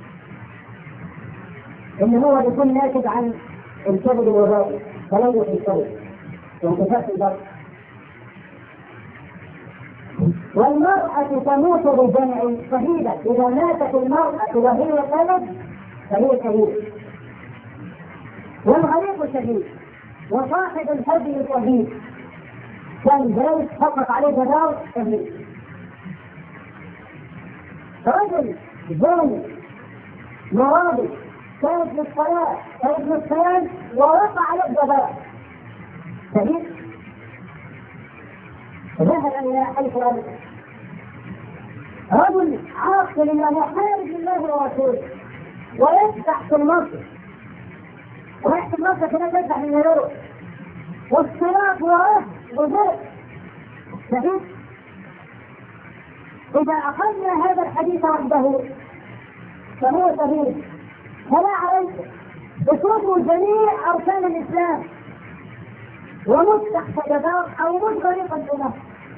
إن هو يكون ناتج عن الكبد الوظائي تلوث الكبد وانتفاخ البطن. والمرأة تموت بجمع شهيدة، إذا ماتت المرأة وهي ولد فهي شهيد. والغريق شهيد، وصاحب الهدي شهيد، كان جالس فقط عليه جدار شهيد. رجل ظلم مرابي كانت للصلاة كانت للصيام ووقع عليه جدار شهيد. ذهب إلى حيث رجل رجل عاقل أن يحارب الله ورسوله ويفتح في المصر ويحكي المصر كده تفتح من يروح والصلاة وراه وذلك شهيد. إذا أخذنا هذا الحديث وحده فهو شهيد. فلا عليكم اتركوا جميع أركان الإسلام ومت تحت جدار أو مت غريقا في نفسه.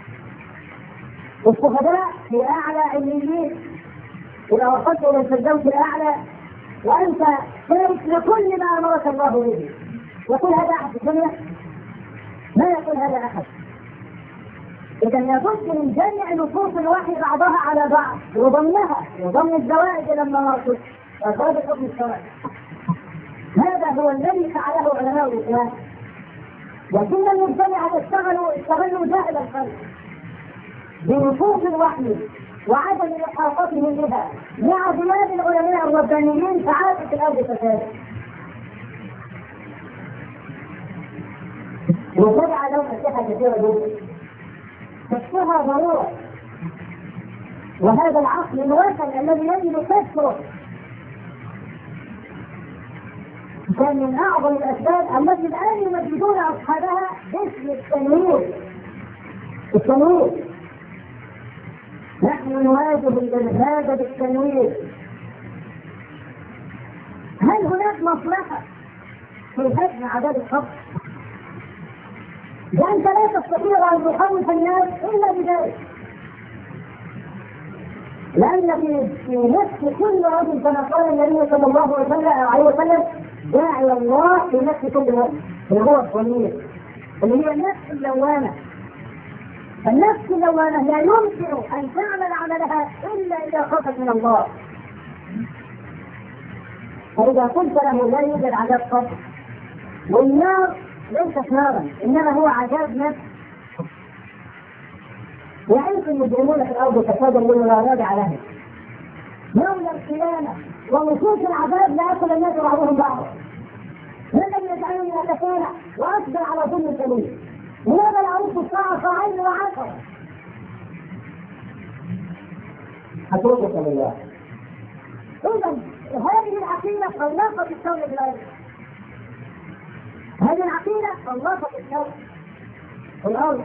والشهداء في أعلى عليين إذا وصلت إلى الفردوس الأعلى وأنت تارك لكل ما أمرك الله به يقول هذا أحد في الدنيا؟ ما يقول هذا أحد. إذا لابد من جمع نصوص الوحي بعضها على بعض وضمنها وضم الزوائد إلى المواقف وزاد الحكم الشرعي. هذا هو الذي فعله علماء الإسلام. لكن المجتمع اشتغلوا استغلوا جاهل الخلق بنصوص الوحي وعدم إحاطتهم بها مع غياب العلماء الربانيين فعادت الأرض فسادا. وتبع لهم أسلحة كثيرة جدا كشفها ضرورة، وهذا العقل الوثني الذي يجب كسره كان من أعظم الأسباب التي الآن يمجدون أصحابها باسم التنوير. التنوير نحن نواجه الإرهاب بالتنوير. هل هناك مصلحة في هدم عذاب القبر؟ لأنت لا تستطيع أن تخوف الناس إلا بذلك، لأن في في نفس كل رجل كما قال النبي صلى الله عليه وسلم داعي الله في نفس كل رجل اللي هو الضمير اللي هي النفس اللوامة. النفس اللوامة لا يمكن أن تعمل عملها إلا إذا خافت من الله. فإذا قلت له لا يوجد عذاب قبر والنار ليست نارا إنما هو عذاب نفس، وحيث يجرمون في الأرض فسادا للمراد عليهم يوم القيامة ونصوص العذاب لا يأكل الناس بعضهم بعضا. من لم يجعلني أتفانى وأصبر على ظلم السبيل لماذا العروض الساعة صاعين وعشرة أتوقف لله. إذا هذه العقيدة خلقت الكون بالأرض. هذه العقيدة خلقت الكون في الأرض.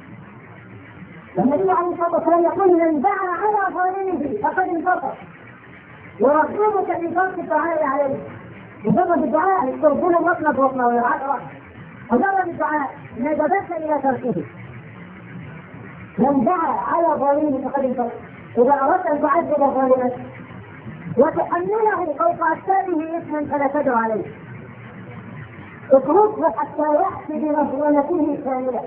النبي عليه الصلاة والسلام يقول من دعا على ظالمه فقد انتصر ورغبك في ترك الدعاء عليه. مجرد الدعاء يسترسل مطلب وطنه ويعرف مجرد الدعاء ندبت إلى تركه. من دعا على ظالمه فقد انتصر. إذا أردت أن تعذب ظالما وتحمله فوق أكتافه إثما فلا تدعو عليه، اتركه حتى يأتي بمظلمته كاملة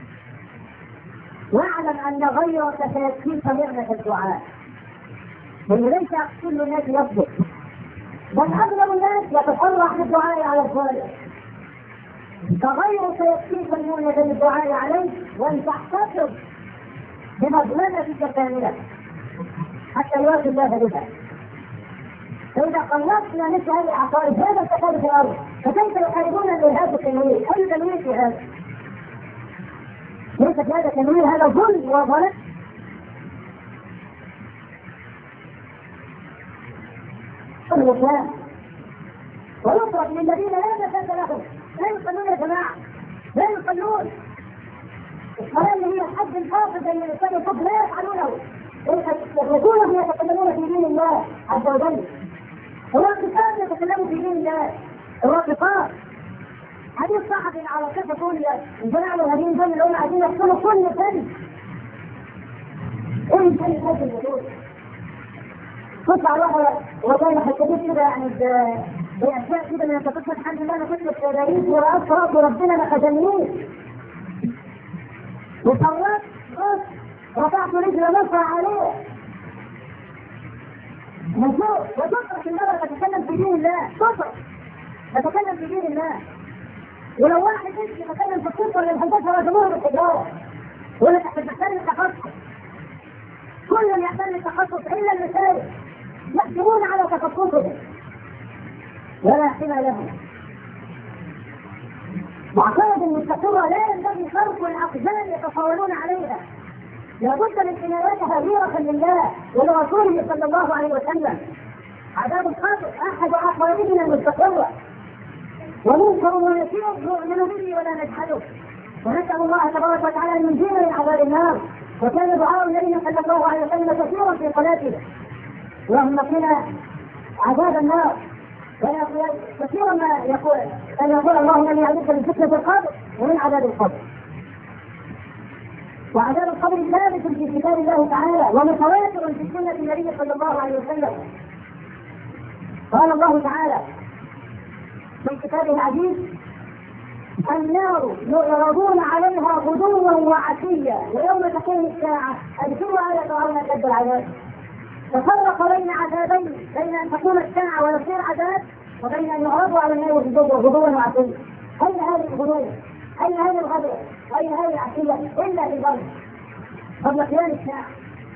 واعلم أن غيرك سيكفيك نعمة الدعاء. لأن ليس كل الناس يصدق، بل أغلب الناس يتفرح بالدعاء على الظالم، فغيرك يكفيك نعمة الدعاء عليه وأن تحتفظ بمظلمتك كاملة حتى يوافي الله بها. فإذا خلصنا مثل هذه العقائد هذا الفساد في الأرض فكيف يحاربون الإرهاب بالتنوير؟ أي تنوير في هذا؟ ليس هذا تنوير، هذا ظلم وظلم. الإسلام ويطرق للذين لا مساس لهم لا يصلون يا جماعة، لا يصلون. الصلاة اللي هي الحد الفاصل بين الإنسان والحب لا يفعلونه، يتركونهم يتكلمون في دين الله عز وجل. الراقصات يتكلموا في دين الله، الراقصات. حديث صحفي على كيف يقول الجماعة الهدين دول اللي هم عايزين يقتلوا كل فن. ايه الفن الفن البطول؟ تطلع واحدة وكان حكيت كده يعني بأشياء كده من تقصد الحمد لله أنا كنت في باريس ورأت صلاة وربنا ما خدمنيش. وصلت بص رفعت رجل نصر عليه. مجنون وتترك المرأة تتكلم في دين الله، تترك تتكلم في دين الله. ولو واحد يتكلم في الطب ولا الهندسة وجمهور بالحجارة ولا تحت محتل التخصص، كل يحتل التخصص إلا المسائل يحكمون على تخصصهم ولا حمى لهم. معتقد المستقرة لا ينبغي خلق الأقدام يتطاولون عليها، لابد من عنايتها غيرة لله ولرسوله صلى الله عليه وسلم. عذاب القبر أحد عقائدنا المستقرة ومنكر ونكير نؤمن به ولا نجحده، ونسأل الله تبارك وتعالى أن ينجينا من عذاب النار. وكان دعاء النبي صلى الله عليه وسلم كثيرا في صلاته اللهم قنا عذاب النار، كثيرا ما يقول أن يقول اللهم إني أعوذ من فتنة القبر ومن عذاب القبر. وعذاب القبر ثابت في كتاب الله تعالى ومتواتر في سنة النبي صلى الله عليه وسلم. قال الله تعالى في كتابه العزيز النار يعرضون عليها غدوا وعشيا ويوم تقوم الساعة أدخلوا آل فرعون أشد العذاب. ففرق بين عذابين، بين أن تقوم الساعة ويصير عذاب وبين أن يعرضوا على النار غدوا وعشيا. أين هذه الغدوة؟ أين هذه الغدوة؟ أين هذه العشية؟ إلا في الظن قبل قيام الساعة.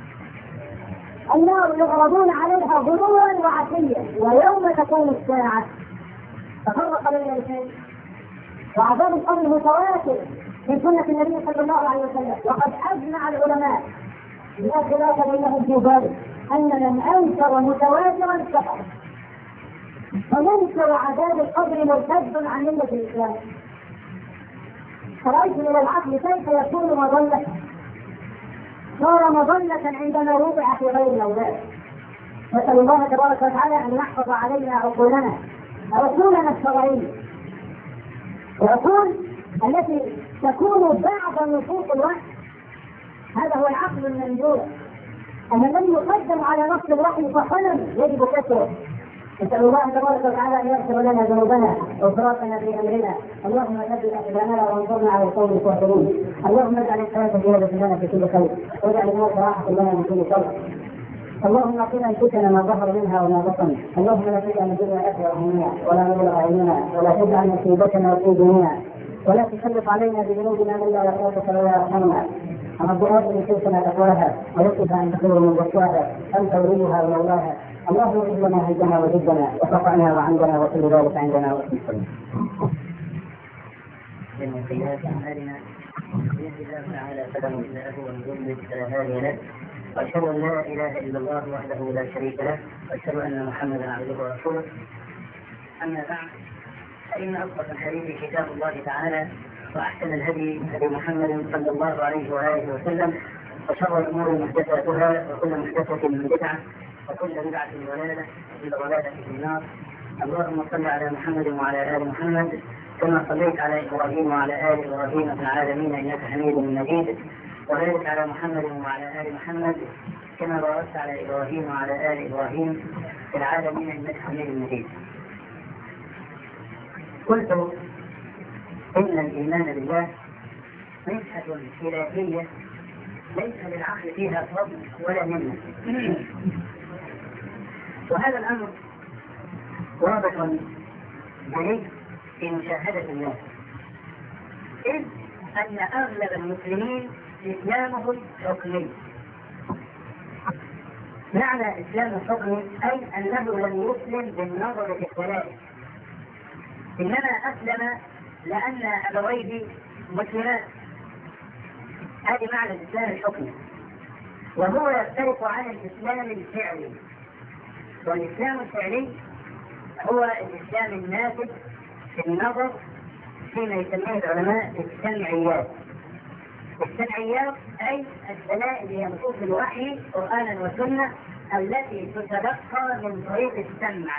النار يعرضون عليها غدوا وعشيا ويوم تقوم الساعة. تفرق بين الاثنين. وعذاب القبر متواتر من سنة النبي صلى الله عليه وسلم، وقد أجمع العلماء لا خلاف بينهم في ذلك أن من أنكر متواترا كفر، ومنكر عذاب القبر مرتد عن ملة الإسلام. فرأيت من العقل كيف يكون مظلة، صار مظلة عندما وضع في غير موضعه. نسأل الله تبارك وتعالى أن يحفظ علينا عقولنا عقولنا الشرعية، العقول التي تكون بعد نصوص الوحي. هذا هو العقل المنزول، أن الذي يقدم على نص الوحي فخلل يجب كسره. نسأل الله تبارك وتعالى أن يغفر لنا ذنوبنا وإسرافنا في أمرنا. اللهم ثبت أقدامنا وانصرنا على القوم الكافرين. اللهم اجعل الحياة زيادة لنا في كل خير واجعل الموت راحة لنا من كل شر. اللهم قنا انفسنا ما ظهر منها وما بطن. اللهم لا تجعل الدنيا اكبر همنا ولا مبلغ علمنا ولا تجعل مصيبتنا في ديننا ولا تسلط علينا بذنوبنا من لا يخافك ولا يرحمنا. رب آت نفوسنا تقواها ويكفها ان تخير من زكاها انت وليها ومولاها. اللهم اغفر لنا هدنا وجدنا وقطعنا وعندنا وكل ذلك عندنا وكل من سيئات اعمالنا يهدي الله تعالى فلا مضل له ومن يضلل فلا هادي له. وأشهد أن لا إله إلا الله وحده لا شريك له وأشهد أن محمدا عبده ورسوله. أما بعد، فإن أصدق الحديث كتاب الله تعالى وأحسن الهدي هدي محمد صلى الله عليه وآله وسلم وشر الأمور محدثاتها وكل محدثة بدعة وكل بدعة ضلالة وكل ضلالة في النار. اللهم صل على محمد وعلى آل محمد كما صليت على إبراهيم وعلى آل إبراهيم في العالمين إنك حميد مجيد. وبارك على محمد وعلى آل محمد كما باركت على إبراهيم وعلى آل إبراهيم في العالمين إنك حميد مجيد. قلت إن الإيمان بالله منحة إلهية ليس للعقل فيها فضل ولا منة. وهذا الأمر واضح جلي في مشاهدة الله، إذ أن أغلب المسلمين إسلامهم حكمي. معنى إسلام الحكمي أي أنه لم يسلم بالنظر في الدلائل، إنما أسلم لأن أبويه مسلمان. هذه معنى الإسلام الحكمي، وهو يختلف عن الإسلام الفعلي. والإسلام الفعلي هو الإسلام الناتج في النظر فيما يسميه العلماء السمعيات. السمعيات أي الدلائل هي نصوص الوحي قرآنا وسنة التي تتلقى من طريق السمع،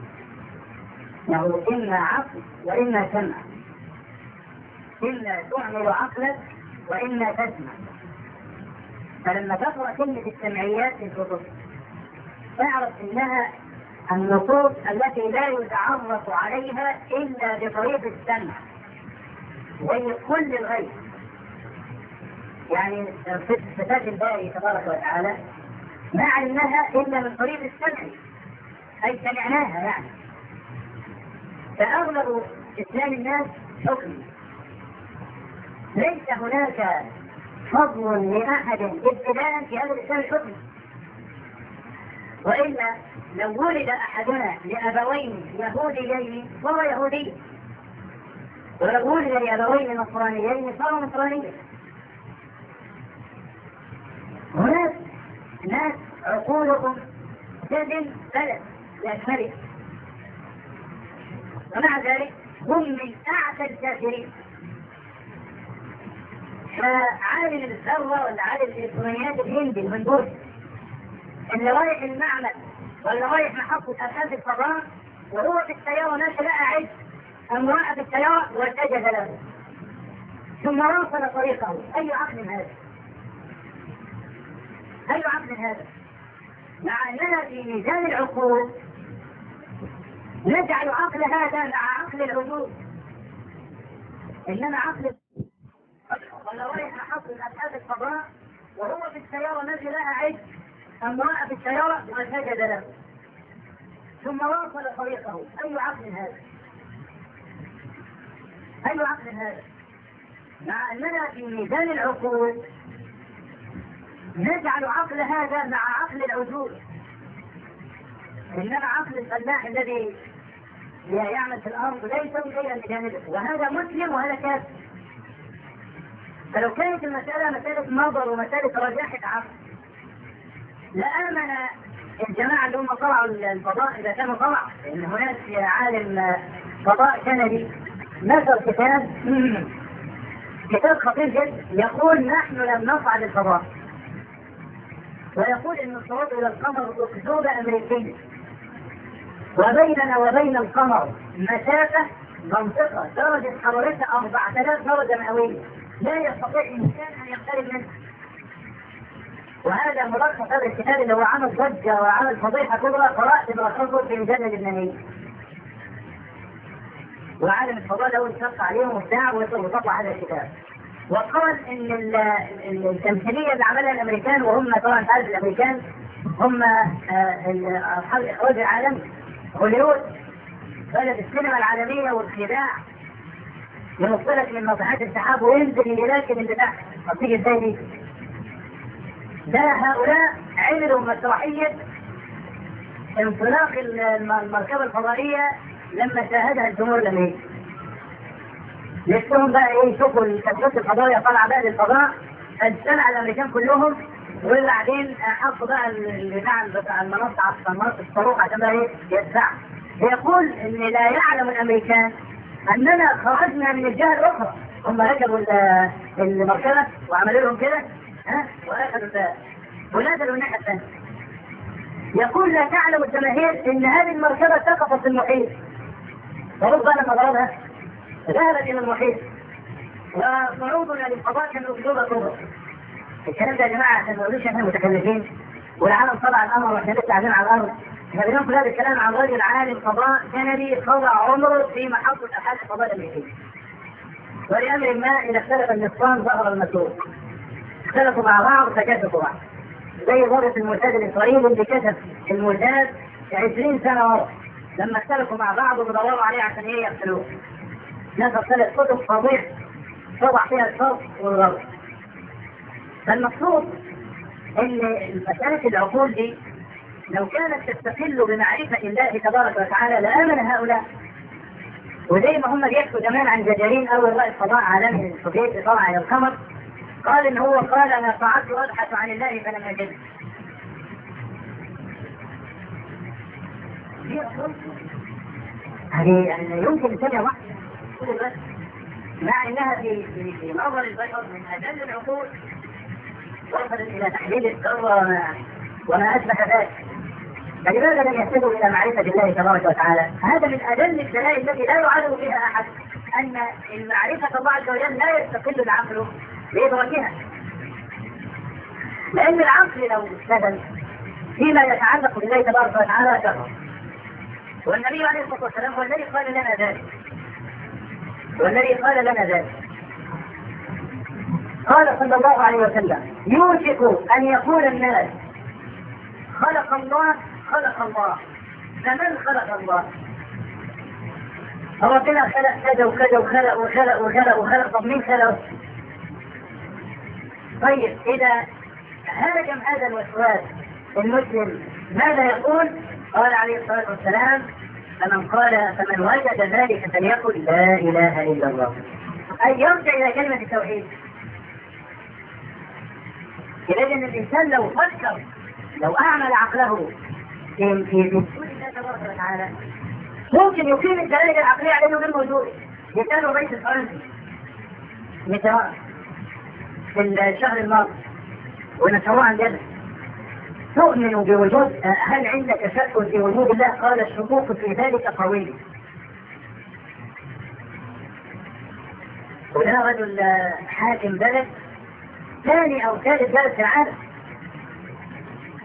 يعني إما عقل وإما سمع، إما تعمل عقلك وإما تسمع. فلما تقرأ كلمة السمعيات في الكتب تعرف إنها النصوص التي لا يتعرف عليها إلا بطريق السمع، زي كل الغيب. يعني صفات الباري تبارك وتعالى ما علمناها إلا من طريق السمع، أي سمعناها يعني. فأغلب إسلام الناس حكم، ليس هناك فضل لأحد ابتداء في هذا الإسلام الحكم. وإلا لو ولد أحدنا لأبوين يهوديين فهو يهودي، ولو ولد لأبوين نصرانيين فهو نصراني. هناك ناس عقولهم سجن بلد لأكمله، ومع ذلك هم من أعتى الكافرين. فعالم الثروة ولا عالم الإلكترونيات الهندي الهندوسي اللي رايح المعمل ولا رايح محطة أساس الفضاء وهو في السيارة ماشي لقى عز امرأة في السيارة واتجه له ثم واصل طريقه. أي عقل هذا؟ أي عقل هذا؟ مع أننا في ميزان العقول نجعل عقل هذا مع عقل العقول. انما عقل ولا رايح حصل ابحاث الفضاء وهو في السياره نزل لها عد امراه في السياره وسجد له ثم واصل طريقه. اي عقل هذا؟ اي عقل هذا؟ مع اننا في ميزان العقول نجعل عقل هذا مع عقل العجول، انما عقل الفلاح الذي يعمل في الارض لا يسوي شيئا بجانبه، وهذا مسلم وهذا كافر. فلو كانت المسألة مسألة نظر ومسألة رجاحة عقل لآمن الجماعة اللي هم طلعوا الفضاء إذا كانوا طلعوا، لأن هناك عالم فضاء كندي نشر كتاب كتاب خطير جدا يقول نحن لم نصعد الفضاء، ويقول ان الصعود الى القمر اكذوبة امريكية، وبيننا وبين القمر مسافة منطقة درجة حرارتها أربعة آلاف درجة مئوية لا يستطيع الانسان ان يقترب منه. وهذا ملخص هذا الكتاب اللي هو عمل ضجة وعمل فضيحة كبرى، قرأت براسه في مجلد لبناني. وعالم الفضاء له انشق عليهم وبتاع وطلع هذا الكتاب. وقال ان التمثيليه اللي عملها الامريكان، وهم طبعا تعرف الامريكان هم اصحاب اخراج العالم، هوليوود بلد السينما العالميه والخداع، يوصلك من ناطحات السحاب وينزل يلاكن اللي تحت. طب تيجي ازاي دي؟ ده هؤلاء عملوا مسرحيه انطلاق المركبه الفضائيه لما شاهدها الجمهور الامريكي. نفسهم بقى ايه يشوفوا الكتابات الفضائيه طالعه بقى للفضاء، فاجتمع الامريكان كلهم وبعدين حطوا بقى البتاع بتاع المنصه على منصه الصاروخ عشان بقى ايه يدفع. يقول ان لا يعلم الامريكان اننا خرجنا من الجهه الاخرى. هم ركبوا المركبه وعملوا لهم كده ها واخذوا ونزلوا الناحيه الثانيه. يقول لا تعلم الجماهير ان هذه المركبه سقطت في المحيط، وربما لما ضربها ذهبت الى المحيط، وصعودنا للفضاء كان اسلوبا كبرى. الكلام ده يا جماعه عشان ما نقولوش احنا متكلفين والعالم طلع القمر واحنا لسه قاعدين على الارض. احنا بنقول هذا الكلام عن رجل عالم فضاء كندي قضى عمره في محطه ابحاث الفضاء الامريكيه. ولامر ما اذا اختلف النصفان ظهر المسؤول. اختلفوا مع بعض فكشفوا بعض. زي ضابط الموساد الاسرائيلي اللي كشف الموساد عشرين سنه ورا لما اختلفوا مع بعض ودوروا عليه عشان ايه يقتلوه. نشر ثلاث كتب فضيحة وضع فيها الشرط والغرب. فالمقصود ان مسألة العقول دي لو كانت تستقل بمعرفة الله تبارك وتعالى لآمن هؤلاء. وزي ما هم بيحكوا زمان عن جدارين اول رائد فضاء عالمي السوفيتي طلع الى القمر، قال ان هو قال انا قعدت ابحث عن الله فلم اجده. هذه يعني يمكن الثانية واحدة مع انها في في, في نظر البشر من اجل العقول وصلت الى تحليل الذره وما, وما اشبه ذلك. فلماذا لم يهتدوا الى معرفه الله تبارك وتعالى؟ هذا من اجل الدلائل التي لا يعارض فيها احد ان المعرفه الله عز وجل لا يستقل العقل بادراكها. لان العقل لو اشتغل فيما يتعلق بالله تبارك وتعالى شر. والنبي عليه الصلاه والسلام هو الذي قال لنا ذلك. والذي قال لنا ذلك قال صلى الله عليه وسلم يوشك أن يقول الناس خلق الله خلق الله فمن خلق الله؟ ربنا خلق كذا وكذا وخلق وخلق وخلق وخلق طب مين خلق؟ طيب إذا هاجم هذا الوسواس المسلم ماذا يقول؟ قال عليه الصلاة والسلام فمن قال فمن وجد ذلك فليقل لا اله الا الله، اي يرجع الى كلمه التوحيد. اذا ان الانسان لو فكر لو اعمل عقله في في وجود الله تبارك وتعالى ممكن يقيم الدلائل العقليه على انه غير موجود. مثال الرئيس الفرنسي مثال في الشهر الماضي ونشروه عن جد تؤمن بوجود هل عندك شك في وجود الله؟ قال الشكوك في ذلك قوي. وده رجل حاكم بلد ثاني او ثالث بلد في العالم،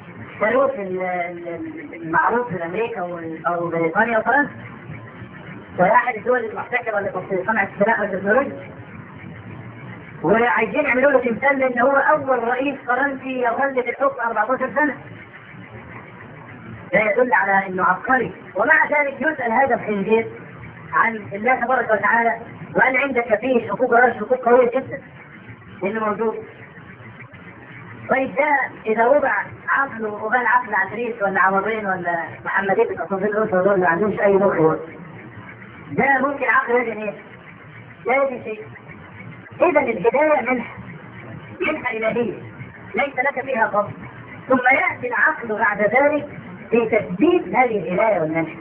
ثالوث المعروف في امريكا او بريطانيا وفرنسا. وهي أحد الدول المحتكرة في صناعة السلاح والتكنولوجيا، وعايزين يعملوا له تمثال لأن هو أول رئيس فرنسي يظل في الحكم أربعة عشر سنة. ده يدل على أنه عبقري. ومع ذلك يسأل هذا الخنزير عن الله تبارك وتعالى، وهل عندك فيه حقوق غير حقوق قوية جدا إنه موجود. طيب ده إذا وضع عقله وبال عقل عفريت ولا عمرين ولا محمدين بتصنفين الأنثى دول ما عندهمش أي مخ، ده ممكن عقل يجن إيه؟ لا يجن شيء. إذا الهداية منحة، منحة إلهية ليس لك فيها فضل، ثم يأتي العقل بعد ذلك في تثبيت هذه الهداية والمنحة.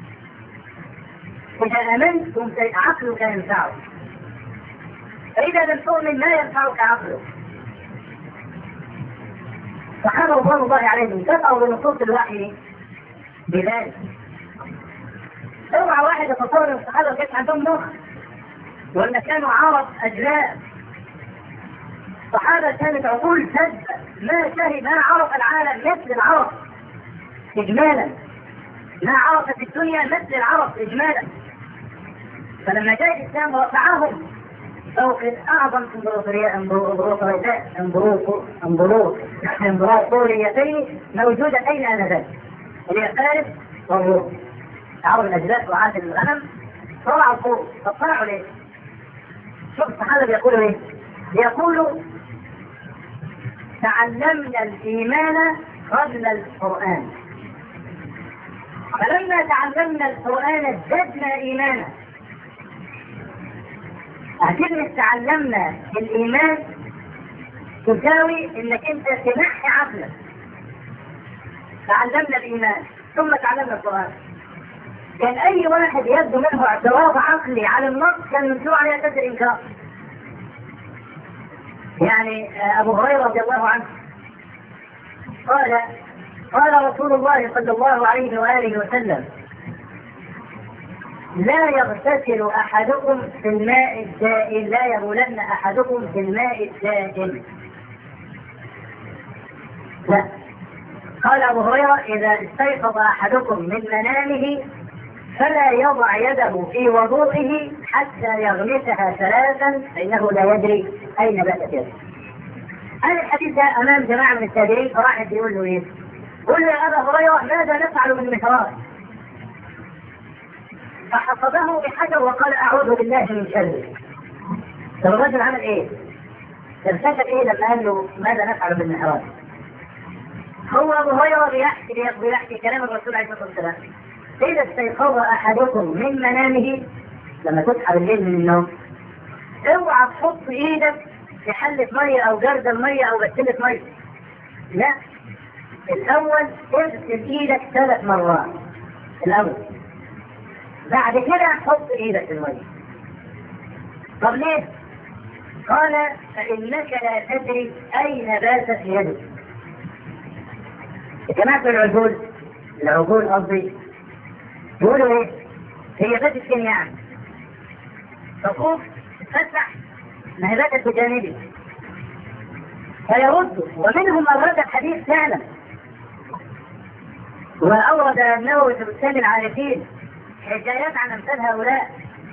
إذا آمنت عقلك ينفعك، فإذا لم تؤمن ما ينفعك عقلك. فحمى رضوان الله عليهم تبقوا بنصوص الوحي بذلك. اوعى واحد يتصور الصحابة كيف عندهم مخ ولا كانوا عرب أجلاء. الصحابة كانت عقول سد ما شهد ما عرف العالم مثل العرب إجمالا، ما عرف في الدنيا مثل العرب إجمالا. فلما جاء الإسلام رفعهم فوق أعظم امبراطوريتين موجودتين آنذاك، اللي هي فارس والروم. عرب الأجلاء وعاد الغنم طلعوا فوق. طب طلعوا ليه؟ شوف الصحابة بيقولوا ايه؟ بيقولوا تعلمنا الإيمان قبل القرآن، فلما تعلمنا القرآن ازددنا إيمانا. أكيد تعلمنا الإيمان تساوي إنك أنت تنحي عقلك. تعلمنا الإيمان ثم تعلمنا القرآن. كان أي واحد يبدو منه اعتراض عقلي على النص كان منشوع عليه أساس الإنكار. يعني أبو هريرة رضي الله عنه قال قال رسول الله صلى الله عليه وآله وسلم: لا يغتسل أحدكم في الماء الدائم، لا يبولن أحدكم في الماء الدائم. لا، قال أبو هريرة: إذا استيقظ أحدكم من منامه فلا يضع يده في وضوئه حتى يغمسها ثلاثا فإنه لا يدري أين باتت يده. هذا الحديث ده أمام جماعة من التابعين، فواحد يقول له إيه؟ قل يا أبا هريرة ماذا نفعل بالمحراب؟ فحفظه بحجر وقال: أعوذ بالله من شره. طب الرجل عمل إيه؟ ارتكب إيه لما قال له ماذا نفعل بالمحراب؟ هو أبو هريرة بيحكي بيحكي كلام الرسول عليه الصلاة والسلام: إذا استيقظ أحدكم من منامه، لما تصحى بالليل من النوم، اوعى تحط إيدك في حلة مية أو جردل مية أو بسلة مية. لا، الأول اغسل إيدك ثلاث مرات الأول، بعد كده حط إيدك في المية. طب ليه؟ قال: فإنك لا تدري أين باتت يدك. جماعة العجول العجول قصدي يقولوا ايه؟ هي باتت فين يعني؟ تقوم تفتح ما هي باتت بجانبي فيردوا. ومنهم أورد الحديث فعلا، وأورد النووي في رسالة العارفين حكايات عن أمثال هؤلاء.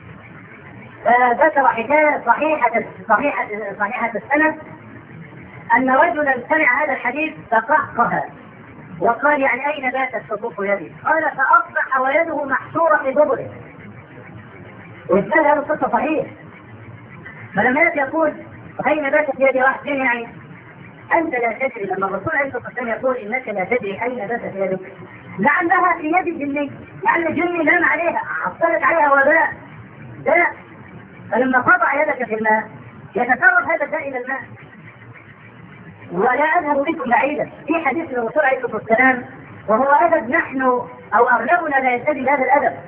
فذكر حكاية صحيحة صحيحة صحيحة السند أن رجلا سمع هذا الحديث فقهقه وقال: يعني أين باتت تطوف يدي؟ قال: فأصبح ويده محشورة في دبره. وإذن هذا القصة صحيح. فلما يأتي يقول: أين باتت يدي؟ واحد فين يعني؟ أنت لا تدري. لما الرسول عليه الصلاة والسلام يقول: إنك لا تدري أين باتت يدك، لعلها في يد الجني، لعل الجني نام عليها، عطلت عليها وباء داء، فلما قطع يدك في الماء يتسرب هذا الداء إلى الماء. ولا أذهب بكم بعيدا، في حديث الرسول عليه الصلاة والسلام وهو أدب نحن أو أغلبنا لا يستدل هذا الأدب.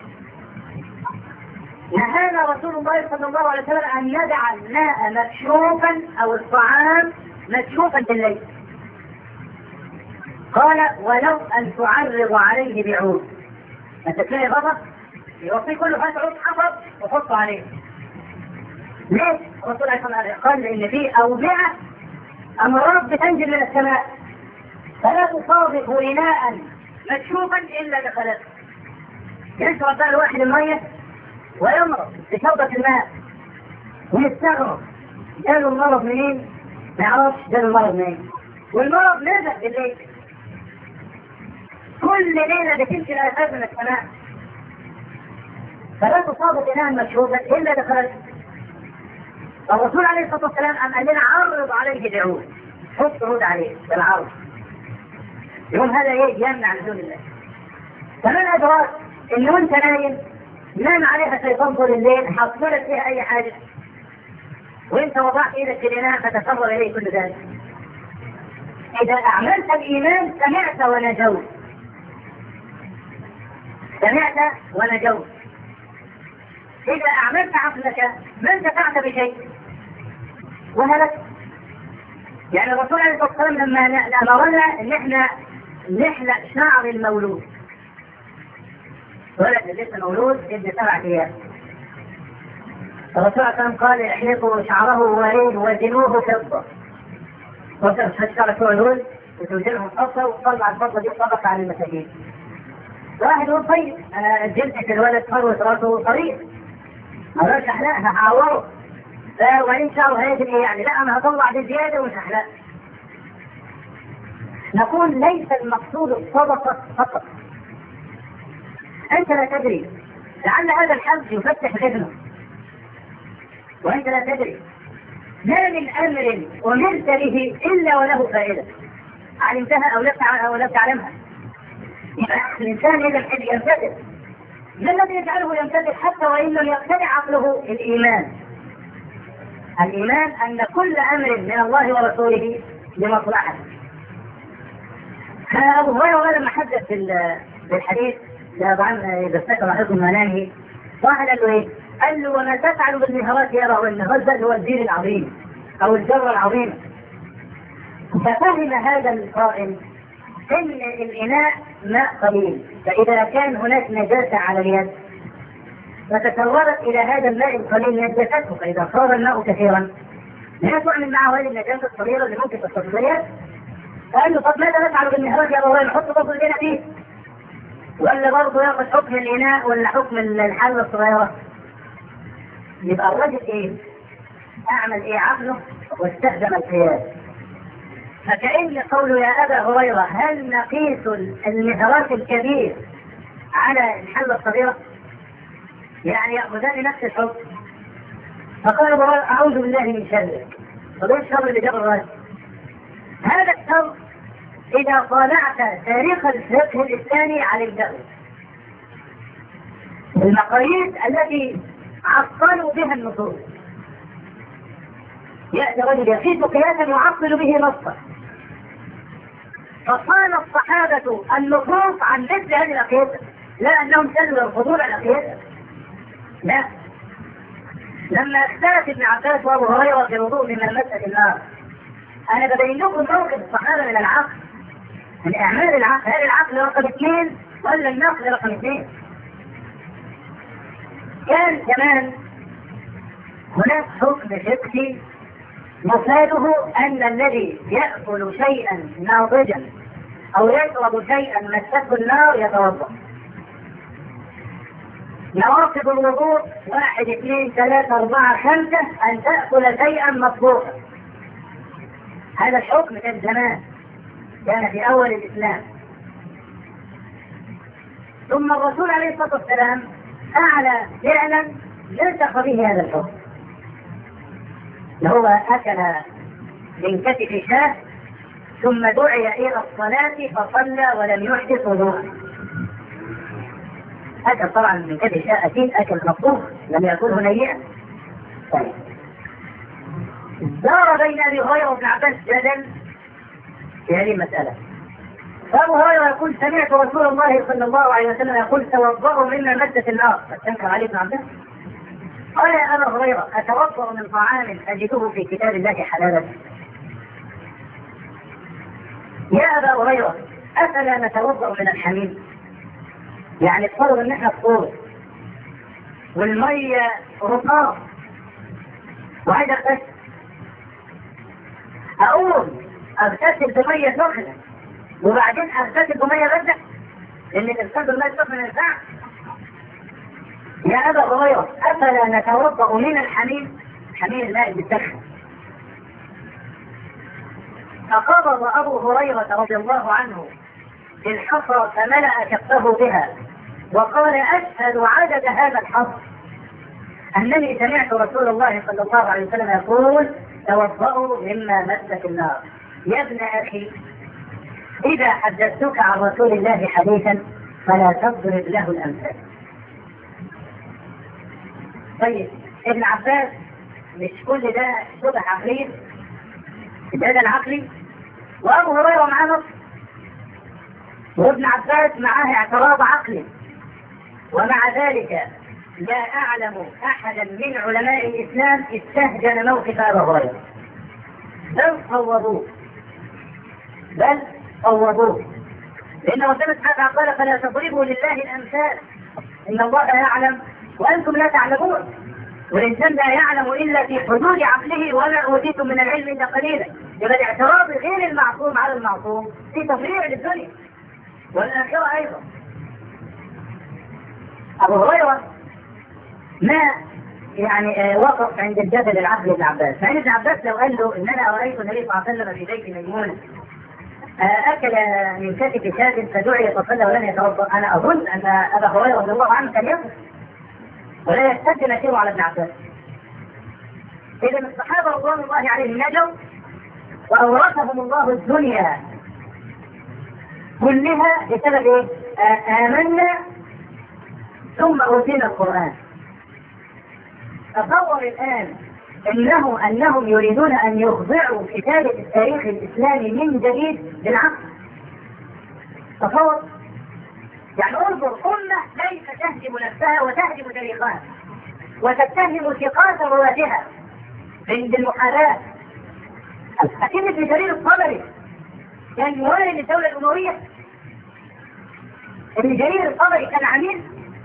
نهانا رسول الله صلى الله عليه وسلم أن ندع الماء مكشوفا أو الطعام مكشوفا بالليل. قال: ولو أن تعرض عليه بعود. أنت تلاقي غضب يوصي كله فات عود حفظ وحطه عليه. ليه؟ الرسول عليه الصلاة والسلام قال: لأن في أوبئة أمراض بتنزل من السماء فلا تصادف إناء مكشوفا إلا دخلته. يشرب بقى الواحد المية ويمرض بشربة الماء ويستغرب جاله المرض منين؟ ما يعرفش جاله المرض منين، والمرض نزل بالليل. كل ليلة بتمشي الآفات من السماء، فلا تصاب إناء مشهودا إلا دخلت. الرسول عليه الصلاة والسلام أم قال لنا عرض عليه دعوه، حط رد عليه بالعرض، يوم هذا ايه؟ يمنع نزول الله. فمن أدراك إن وأنت نايم نام عليها شيطان طول الليل حصلت فيها أي حاجة، وأنت وضعت إيدك في الإناء فتسرب إليه كل ذلك. إذا أعملت الإيمان سمعت ونجوت، سمعت ونجوت. إذا أعملت عقلك ما انتفعت بشيء وهلكت. يعني الرسول عليه الصلاة والسلام لما أمرنا إن إحنا نحلق شعر المولود، ولد لسه مولود ابن سبع أيام، الرسول عليه الصلاة والسلام قال احلقوا شعره ورين وزنوه فضة، وترفع شعر المولود وتوزنهم فضة وتطلع الفضة دي طبقة على المساجين. واحد يقول طيب أنا جلسة الولد فروة راسه طريق ما اقدرش احلقها هعوره، وبعدين شعره هيجري ايه يعني؟ لا انا هطلع دي زياده ومش هحلقها. نقول ليس المقصود الصدقه فقط، انت لا تدري لعل هذا الحج يفتح ذهنك وانت لا تدري. ما من امر امرت به الا وله فائده، علمتها او لم تعلمها. الانسان اذا يمتثل، ما الذي يجعله يمتثل حتى وإن لم يقتنع عقله؟ الإيمان. الإيمان أن كل أمر من الله ورسوله لمصلحة. أبو هريرة لما حدث بالحديث طبعا إذا استكبر حكم منامه واحد قال له إيه؟ قال له وما تفعل بالمهارات يا رب؟ المهارات ده هو الدين العظيم أو الجرة العظيمة. ففهم هذا القائل إن الإناء ماء قليل، فإذا كان هناك نجاسة على اليد فتتورط إلى هذا الماء القليل نجاسته، فإذا صار الماء كثيرا لا تعمل معه هذه النجاسة الصغيرة اللي ممكن تصطدم اليد. قال له طب ماذا نفعل بالمهرات يا أبو نحط برضه الإناء فيه؟ ولا برضه ياخذ حكم الإناء ولا حكم الحلة الصغيرة؟ يبقى الرجل إيه؟ أعمل إيه عقله واستخدم القياس. فكأن قوله يا أبا هريرة هل نقيس المهرات الكبير على الحلة الصغيرة؟ يعني يأخذان نفس الحكم. فقال أبو هريرة أعوذ بالله من شرك. طب ايش الشر اللي جاب الراجل؟ هذا الشر إذا طالعت تاريخ الفقه الإسلامي على الدولة، المقاييس التي عطلوا بها النصوص، يأتي رجل يقيس قياسا يعطل به نصا، فصان الصحابة النصوص عن مثل هذه الأقياسة، لا أنهم كانوا يرفضون الأقياسة، لا. لما اختلف ابن عباس وابو هريره في الوضوء من مسألة النار، انا ببين لكم موقف الصحابه من العقل، من اعمال العقل. هل العقل رقم اثنين ولا النقل رقم اثنين؟ كان كمان هناك حكم فقهي مفاده ان الذي ياكل شيئا ناضجا او يشرب شيئا مسته النار يتوضا. نواقض الوضوء واحد اثنين ثلاثة أربعة خمسة أن تأكل شيئا مطبوخا. هذا الحكم كان زمان، كان في أول الإسلام. ثم الرسول عليه الصلاة والسلام أعلى فعلا نسخ به هذا الحكم، هو أكل من كتف شاه ثم دعي إلى الصلاة فصلى ولم يحدث وضوءا. أكل طبعا من كتف شاه أكيد أكل مطبوخ لم يأكله نيئا. طيب دار بين أبي هريرة وابن عباس جدل في هذه المسألة. فأبو هريرة يقول سمعت رسول الله صلى الله عليه وسلم يقول توضأوا مما مست النار، فتنكر عليه ابن عباس. قال يا أبا هريرة أتوضأ من طعام أجده في كتاب الله حلالا؟ يا أبا هريرة أفلا نتوضأ من الحميم؟ يعني افترض ان احنا فطور والمية رطاب وعايز اغتسل، اقوم اغتسل بمية سخنة وبعدين اغتسل بمية باردة؟ لان الاغتسال بالمية السخنة ما ينفعش. يا أبا هريرة أفلا نتوضأ من الحميم؟ حميم الماء بالسخن. فقبض أبو هريرة رضي الله عنه بالحصى فملأ كفه بها وقال أشهد عدد هذا الحصى أنني سمعت رسول الله صلى الله عليه وسلم يقول توضأوا مما مست النار. يا ابن أخي إذا حدثتك عن رسول الله حديثا فلا تضرب له الأمثال. طيب ابن عباس مش كل ده شبه عقلي؟ ده ده العقلي، وأبو هريرة معاه نص، وابن عباس معاه اعتراض عقلي، ومع ذلك لا أعلم أحدا من علماء الإسلام استهجن موقف أبي هريرة، بل صوبوه بل صوبوه لأن ربنا سبحانه قال فلا تضربوا لله الأمثال إن الله يعلم وأنتم لا تعلمون، والإنسان لا يعلم إلا في حدود عقله وما أوتيتم من العلم إلا قليلا. يبقى الاعتراض غير المعصوم على المعصوم في تضييع للدنيا والآخرة أيضا. أبو هريرة ما يعني وقف عند الجبل العقل ابن عباس، فإن ابن عباس لو قال له إن أنا رأيت النبي صلى الله عليه وسلم في بيت ميمونة أكل من كتف شاة فدعي يتصلى ولم يتوضأ، أنا أظن أن أبا هريرة رضي الله عنه كان يقف ولا يستد مسيره على ابن عباس. إذا الصحابة رضوان الله عليهم نجوا وأورثهم الله الدنيا كلها بسبب إيه؟ آمنا ثم أوتينا القرآن. تصور الآن إنه أنهم يريدون أن يخضعوا كتابة التاريخ الإسلامي من جديد بالعقل. تصور يعني انظر أمة ليس تهدم نفسها وتهدم تاريخها وتتهم ثقات رواتها بالمحاذاة. أكيد ابن جرير الطبري كان موالي للدولة الأموية. ابن جرير الطبري كان عميل،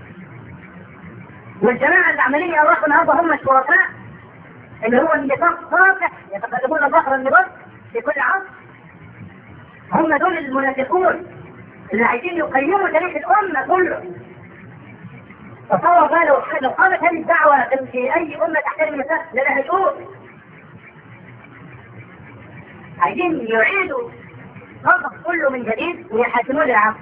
والجماعة العملية الله النهارده هم الشركاء اللي هو النفاق صافح يتقدمون ظهر النبض في كل عصر. هم دول المنافقون اللي عايزين يقيموا تاريخ الأمة كله. تصور بقى لو لو قامت هذه الدعوة في أي أمة تحترم النساء لا هيقول عايزين يعيدوا الخلق كله من جديد ويحاكموه للعقل،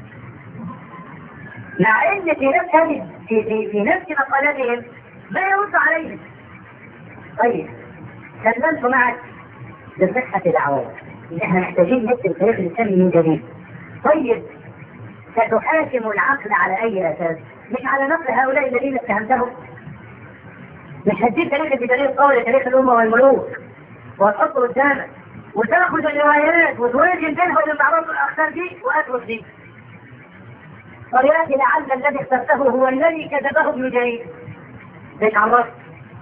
مع ان في نفس هذه في في في نفس مقالاتهم ما يرد عليهم. طيب كلمت معك بصحة دعوات احنا محتاجين نكتب تاريخ الاسلامي من جديد. طيب ستحاكم العقل على اي اساس؟ مش على نقل هؤلاء الذين اتهمتهم؟ مش هتجيب تاريخ الجدارية القولي تاريخ الامه والملوك وتحطه قدامك وتاخذ الروايات وتوازن بينها وبين بعض الاخطار دي واترك دي. ولكن لعل الذي اخترته هو الذي كتبه ابن جرير. ليش عرفت؟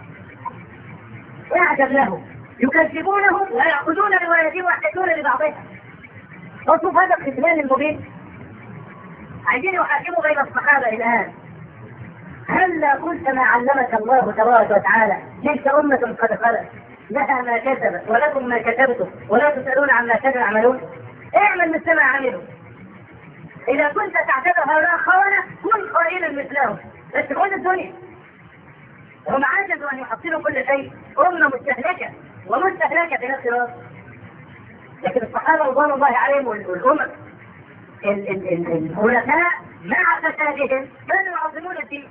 يعجب له يكذبونه ويأخذون روايته ويحتجون لبعضها. وشوف هذا الخذلان المبين. عايزين يحاكموا بين الصحابة الآن. هل قلت ما علمك الله تبارك وتعالى تلك أمة قد خلت لها ما كسبت ولكم ما كسبتم ولا تسألون عما كانوا يعملون؟ اعمل مثل ما عملوا. إذا كنت تعتبر هؤلاء خونة كن قائلا مثلهم، بس كل الدنيا هم عجزوا أن يحصلوا كل شيء. أمة مستهلكة ومستهلكة في نفس الوقت. لكن الصحابة رضوان الله عليهم والأمم الخلفاء مع فسادهم كانوا يعظمون الدين.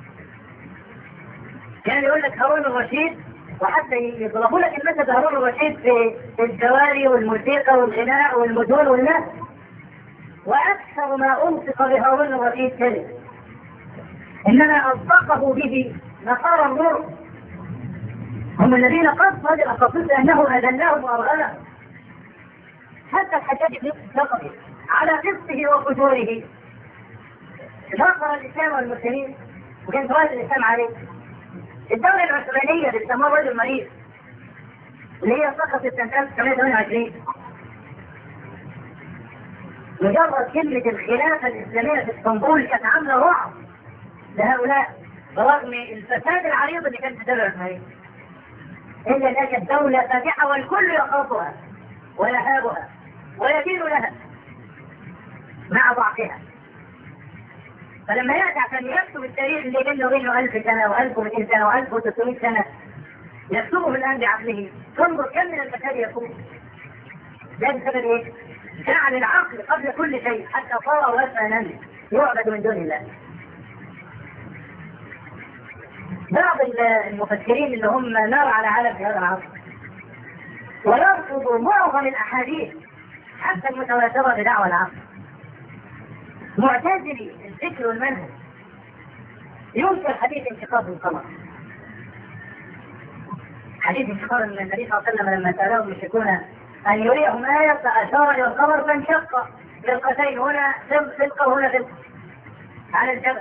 كان يقول لك هارون الرشيد وحتى يضربوا لك المثل هارون الرشيد في الجواري والموسيقى والغناء والمدن والناس، وأكثر ما أنطق بهارون الرشيد كلمة إنما أصدقه به نصارى النور. هم الذين قصوا هذه الأقاصيص لأنه أذلهم وأرغلهم. حتى الحجاج بن الثقفي على قسطه وفجوره نصر الإسلام والمسلمين وكان سؤال الإسلام عليه. الدولة العثمانية بيسموها رجل مريض اللي هي سقطت سنة ألف وتسعمائة وثمانية وعشرين. مجرد كلمة الخلافة الإسلامية في اسطنبول كانت عاملة رعب لهؤلاء برغم الفساد العريض اللي كان في الدولة العثمانية. إلا أنها كانت دولة فاتحة والكل يخافها ويهابها ويدين لها مع ضعفها. فلما يأتي عشان يكتب التاريخ اللي بينه وبينه ألف سنة وألف ومئتين سنة وألف وستمائة سنة يكتبه الآن بعقله، تنظر كم من الفساد يكون. ده بسبب إيه؟ جعل العقل قبل كل شيء حتى صار وثنا يعبد من دون الله. بعض المفكرين اللي هم نار على علم في هذا العصر ويرفضوا معظم الأحاديث حتى المتواترة بدعوى العصر. معتزلي الفكر والمنهج ينكر حديث انشقاق القمر. حديث انشقاق النبي صلى الله عليه وسلم لما سألوه المشركون أن يريهم آية فأشار إلى القمر فانشق فرقتين، هنا فرقة وهنا فرقة على الجبل.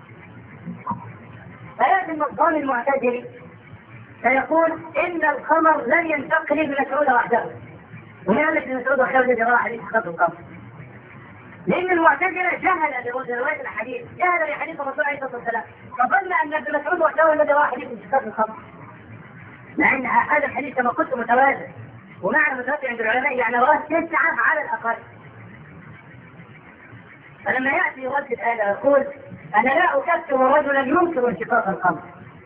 فيأتي النظام المعتزلي فيقول إن القمر لن ينشق لابن مسعود وحده. ويقول لك ابن مسعود وحده الذي رأى حديث انشقاق القمر، لأن المعتزلة جهل برواية الحديث، جهل بحديث الرسول عليه الصلاة والسلام، فظن أن ابن مسعود وحده الذي رأى حديث انشقاق القمر، مع أن هذا الحديث كما قلت متوازن، ومعنى متوازن عند العلماء يعني رواه تسعة على الأقل. فلما يأتي يردد هذا يقول أنا لا أكفر رجلا ينكر انشقاق القمر،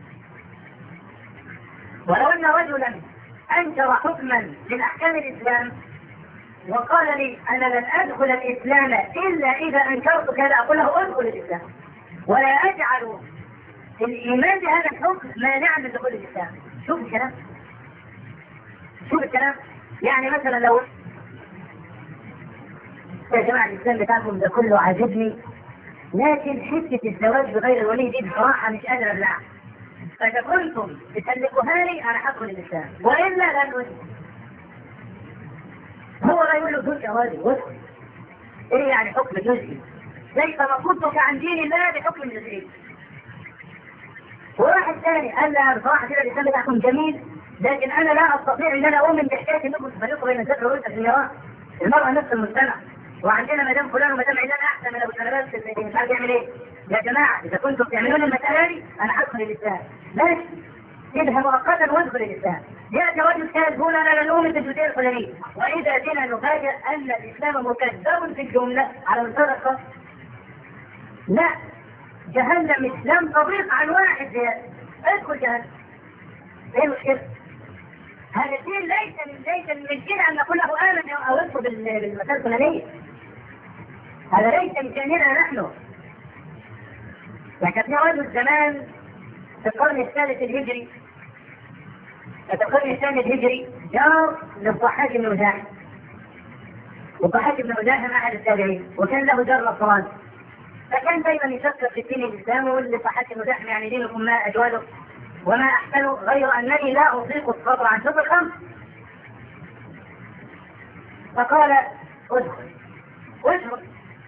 ولو أن رجلا أنكر حكما من أحكام الإسلام وقال لي أنا لن أدخل الإسلام إلا إذا أنكرت كذا، أقول له أدخل الإسلام ولا أجعل الإيمان بهذا الحكم مانعا من دخول الإسلام. شوف الكلام، شوف الكلام. يعني مثلا لو يا جماعة الإسلام بتاعكم ده كله عاجبني، لكن حتة الزواج بغير الولي دي بصراحة مش قادر أبلعها، فإذا كنتم تسلكوها لي أنا هدخل الإسلام وإلا لا أدخل. هو لا يقول له دون جوازي وادخل. إيه يعني حكم جزئي؟ ليس مقصودك عن دين الله بحكم جزئي. وواحد ثاني قال لا بصراحة كده الإسلام بتاعكم جميل، لكن أنا لا أستطيع أن أنا أؤمن بحكاية أنكم تفرقوا بين الذكر والأنثى في الميراث. المرأة نفس المجتمع، وعندنا مدام فلان ومدام علان أحسن من أبو سلمان مش عارف يعمل إيه. يا جماعة إذا كنتم تعملون المسألة دي أنا هدخل الإسلام، ماشي اذهب مؤقتا وادخل الإسلام. يأتي رجل ثالث يقول أنا لا أؤمن بالجزئية الفلانية، وإذا جينا نفاجأ أن الإسلام مكذب في الجملة على مستوى. لا، جهنم إسلام تضيق عن واحد زيادة، ادخل جهنم. ايه المشكلة؟ هذا الدين ليس من ليس من كده أن نقول له آمن أو ادخل بالمسألة الفلانية. هذا ليس من شأننا نحن. لكن في رجل زمان في القرن الثالث الهجري، في القرن الثاني الهجري جار للضحاك بن مزاحم. والضحاك بن مزاحم أحد التابعين، وكان له جار نصراني، فكان دائما يفكر في الدين الإسلامي واللي ضحاك بن مزاحم يعني دينكم ما أجواده وما أحسنه، غير أنني لا أطيق الصبر عن شرب الخمر. فقال ادخل ادخل.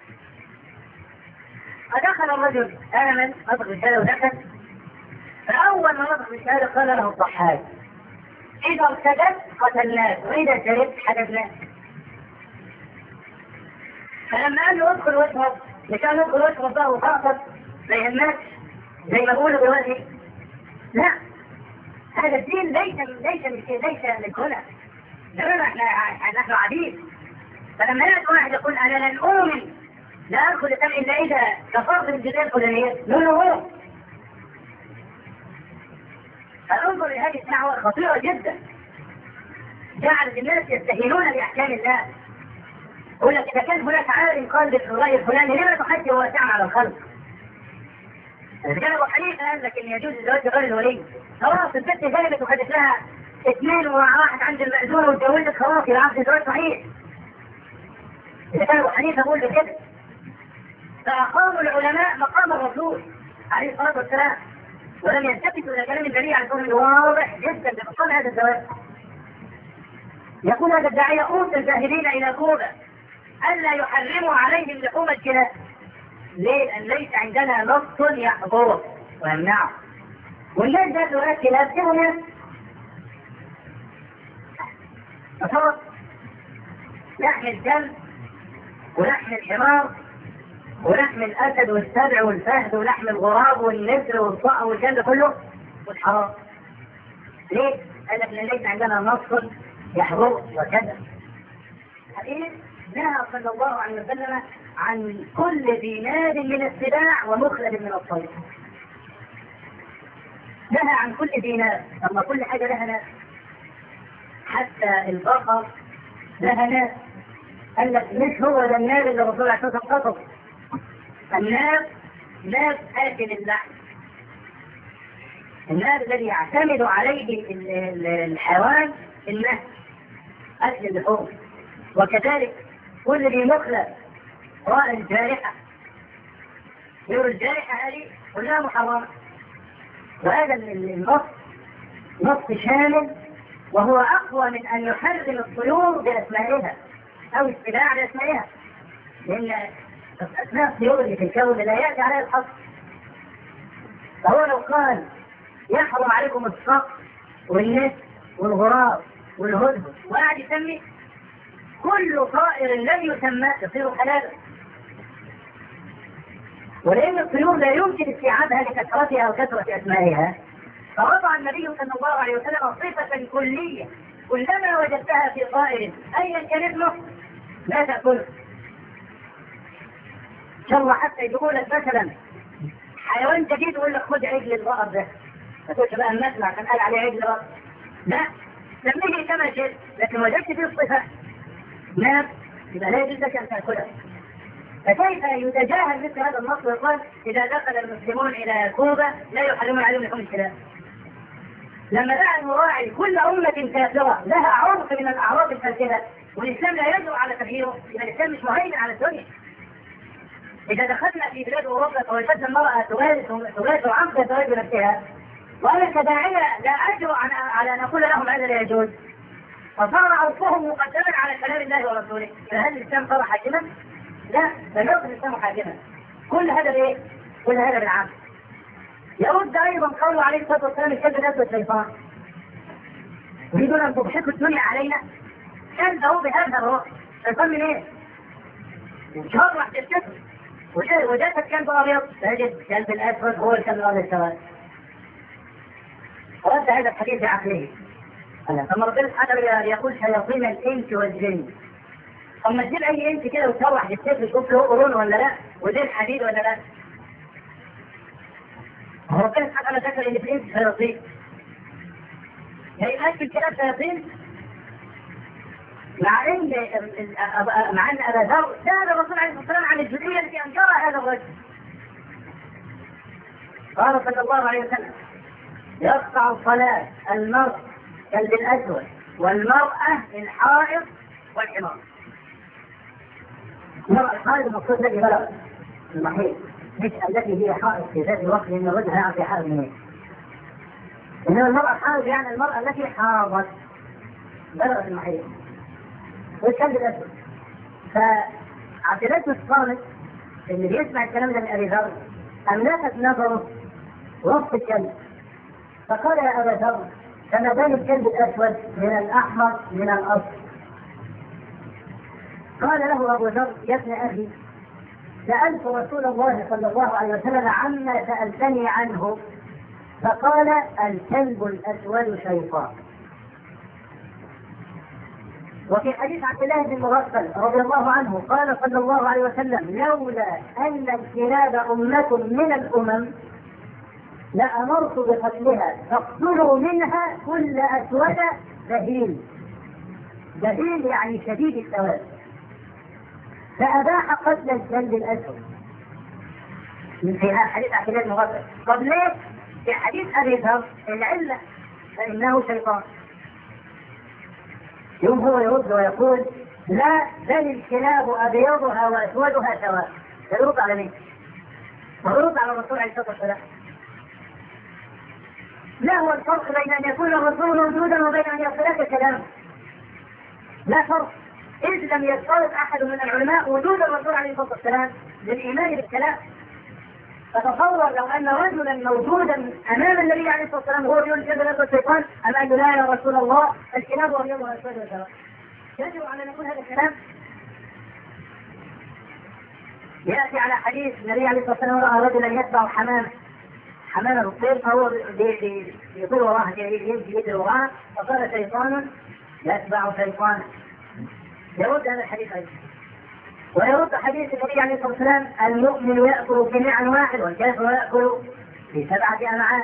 فدخل الرجل آمن أطلق الشهادة ودخل. فأول ما نطق الشهادة قال له الضحاك إذا ارتدت قتلناك وإذا شربت حدثناك. فلما قال له ادخل واشرب، مشان ادخل واشرب بقى وتعطف ما يهمكش زي ما بقولوا دلوقتي. لا، هذا الدين ليس ليس ليس ليس هنا. لأننا احنا نحن عبيد. فلما يأتي واحد يقول أنا لن أؤمن لا أدخل الإسلام إلا إذا كفرت بالجزئية الفلانية، نقول له هو. فانظر لهذه الدعوة خطيرة جدا، جعلت الناس يستهينون بأحكام الله. يقول لك إذا كان هناك عالم قال بالرأي الفلاني لما تحدي واسعا على الخلق؟ إذا كان أبو حنيفة قال لك إن يجوز الزواج غير الولي، خلاص الست غلبت وخدت لها اثنين وواحد عند المأذون واتجوزت، خلاص يبقى عقد الزواج صحيح. إذا كان أبو حنيفة بيقول بكده، فأقاموا العلماء مقام الرسول عليه الصلاة والسلام، ولم يلتفتوا إلى كلام النبي عليه الصلاة والسلام واضح جدا ببطلان هذا الزواج. يقول هذا الداعية أوصي الذاهبين إلى كوبا ألا يحرموا عليهم لحوم الكلاب. ليه؟ لأن ليس عندنا نص يحظره ويمنعه، والناس ذات ولاة كلاب كانوا ناس. تصور لحم الكلب ولحم الحمار ولحم الأسد والسبع والفهد ولحم الغراب والنسر والصقر والكلب كله والحرام. ليه؟ قال لك ليس عندنا نص يحظره وكذا. حقيقي نهى صلى الله عليه وسلم عن كل ذي ناب من السباع ومخلب من الطير. نهى عن كل ذي ناب، أما كل حاجة لها ناب، حتى البقر لها ناب. قال لك مش هو ده الناب اللي الرسول عليه الصلاة والسلام قصده. الناب ناب آكل اللحم، الناب الذي يعتمد عليه الحيوان النهب أكل اللحوم. وكذلك كل ذي مخلب راء الجارحة، غير الجارحة هذه كلها محرمة. وهذا النص نص شامل، وهو أقوى من أن يحرم الطيور بأسمائها أو السباع بأسمائها، لأن أسماء الطيور اللي في الكون لا يأتي عليها الحصر. فهو لو قال يحرم عليكم الصقر والنسر والغراب والهدهد وقاعد يسمي كل طائر لم يسمى يصير حلالا. ولأن الطيور لا يمكن استيعابها لكثرتها أو كثرة أسمائها، فوضع النبي صلى الله عليه وسلم صفة كلية كلما وجدتها في طائر أيا كان اسمه لا تأكله. إن شاء الله حتى يقول لك مثلا حيوان جديد يقول لك خذ عجل البقر ده، ما تقولش بقى النسمع كان قال عليه عجل بقر، لا، سميه كما شئت، لكن وجدت فيه الصفة ناب يبقى لا يجوز لك أن تأكله. فكيف يتجاهل مثل هذا النص ويقال إذا دخل المسلمون إلى كوبا لا يحرمون عليهم لحوم الكلاب؟ لما دعا المراعي كل أمة كافرة لها عرف من الأعراض الفاسدة والإسلام لا يجرؤ على تغييره، إذا الإسلام مش مهيمن على الدنيا. إذا دخلنا في بلاد أوروبا فوجدنا المرأة تغادر عن زواج نفسها، وأنا كداعية لا أجرؤ على أن أقول لهم هذا لا يجوز، فصار عرفهم مقدما على كلام الله ورسوله. فهل الإسلام صار حاكما؟ لا، بل يكن الإسلام حاكما. كل هذا بإيه؟ كل هذا بالعام. يرد أيضا قوله عليه الصلاة والسلام الكلب الأسود شيطان. يريدون أن تضحكوا الدنيا علينا؟ كذبوا بهذا الروح. شيطان من إيه؟ شرح تسكته وجدت كلب أبيض تجد كلب الأسود هو الكلب الأبيض السواد. رد هذا الحديث بعقله. ثم ربنا سبحانه يقول شياطين الإنس والجن. ثم تجيب أي إنس كده وتروح بالسيف تشوف له قرون ولا لا، ودين حديد ولا لا. ربنا سبحانه ذكر ان في الانس شياطين. يعني في الكلام شياطين مع ان مع ان ابا ذر سال الرسول عليه الصلاه والسلام عن الجزئيه التي انكرها هذا الرجل. قال صلى الله عليه وسلم: يقطع الصلاه المرء كلب الاسود والمراه الحائض والحمار. المراه الحائض المقصود الذي بلغ المحيط، مش التي هي حائض في ذات الوقت، لأن الرجل هيعرف في حائض منين. إنما المرأة حائض يعني المرأة التي حاضت بلغت المحيط. والكلب الأسود. فعبد الله بن الصامت اللي بيسمع الكلام ده من أبي ذر أملكت نظره وسط الكلب، فقال: يا أبا ذر، فما بال الكلب الأسود من الأحمر من الأصفر؟ قال له أبو ذر: يا ابن أخي، سألت رسول الله صلى الله عليه وسلم عما سألتني عنه، فقال: الكلب الأسود شيطان. وفي حديث عبد الله بن مغفل رضي الله عنه قال صلى الله عليه وسلم: لولا أن الكلاب أمة من الأمم لأمرت بقتلها، فاقتلوا منها كل أسود دهيل. دهيل يعني شديد السواد. فأباح قتل الكلب الأسود في حديث عبد الله بن مغفل. طب ليه؟ في حديث أبي ذر العلة فإنه شيطان. يوم هو يرد ويقول: لا، بل الكلاب أبيضها وأسودها سواء. يرد على مين؟ ويرد على الرسول عليه الصلاة والسلام. لا هو الفرق بين أن يكون الرسول موجودا وبين أن يصلك كلامه. لا فرق، إذ لم يفترض أحد من العلماء وجود الرسول عليه الصلاة والسلام للإيمان بالكلام. فتصور لو أن رجلا موجودا أمام النبي عليه الصلاة والسلام وهو يقول كذا لك الشيطان، أم قال له: لا يا رسول الله، الكلاب وأبيضها أسود سواء. يجب على أن يكون هذا الكلام. يأتي على حديث النبي عليه الصلاة والسلام: رأى رجلا يتبع حمام حمامة الطير، فهو يطير وراها يمشي يجري وراها، فقال: شيطان يتبع شيطانا. يرد هذا الحديث أيضا. ويرد حديث النبي عليه الصلاة والسلام: المؤمن يأكل في نعم واحد والكافر يأكل في سبعة أمعاء.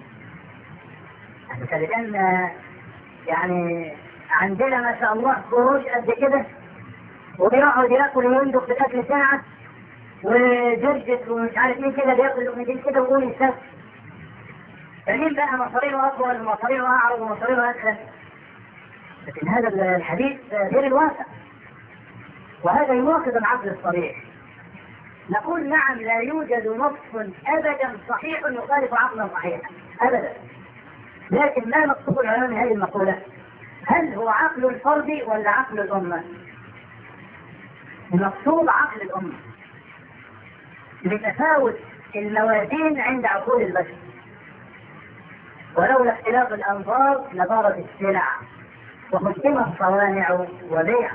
فالآن يعني عندنا ما شاء الله قروش قد كده، وبيقعد ياكل ويندق بأكل ساعة، وجرجت ومش عارف مين كده بياكل لقمتين كده ويقول يستاهل. فمين بقى مصارينه أطول ومصارينه أعرض ومصارينه أسهل؟ لكن هذا الحديث غير الواقع، وهذا يناقض العقل الصريح. نقول نعم، لا يوجد نص أبدا صحيح يخالف عقلا صحيحا أبدا، لكن ما مقصود العلماء من هذه المقولة؟ هل هو عقل الفرد ولا عقل الأمة؟ المقصود عقل الأمة لتفاوت الموازين عند عقول البشر، ولولا اختلاف الأنظار لبارت السلع وحكمت الصوانع وبيع.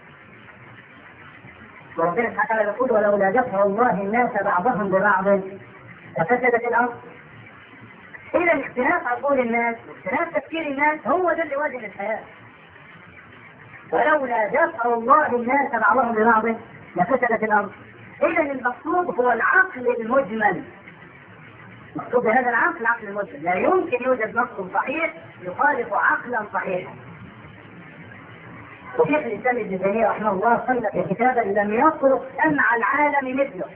وربنا سبحانه وتعالى يقول: ولولا دفع الله الناس بعضهم ببعض لفسدت الأرض. إذا اختلاف عقول الناس واختلاف تفكير الناس هو ده اللي وازن الحياة. ولولا دفع الله الناس بعضهم ببعض لفسدت الأرض. إذا المقصود هو العقل المجمل. مقصود بهذا العقل العقل المجمل، لا يمكن يوجد نص صحيح يخالف عقلا صحيحا. وشيخ الإسلام ابن تيمية رحمه الله صنف كتابا لم يخلق سمع العالم مثله،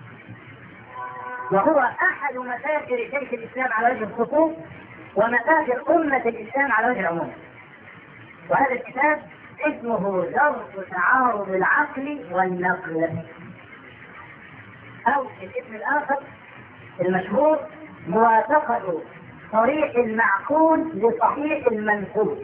وهو أحد مفاخر شيخ الإسلام على وجه الخصوص ومفاخر أمة الإسلام على وجه العموم. وهذا الكتاب اسمه درس تعارض العقل والنقل، أو الاسم الآخر المشهور موافقة صريح المعقول لصحيح المنقول.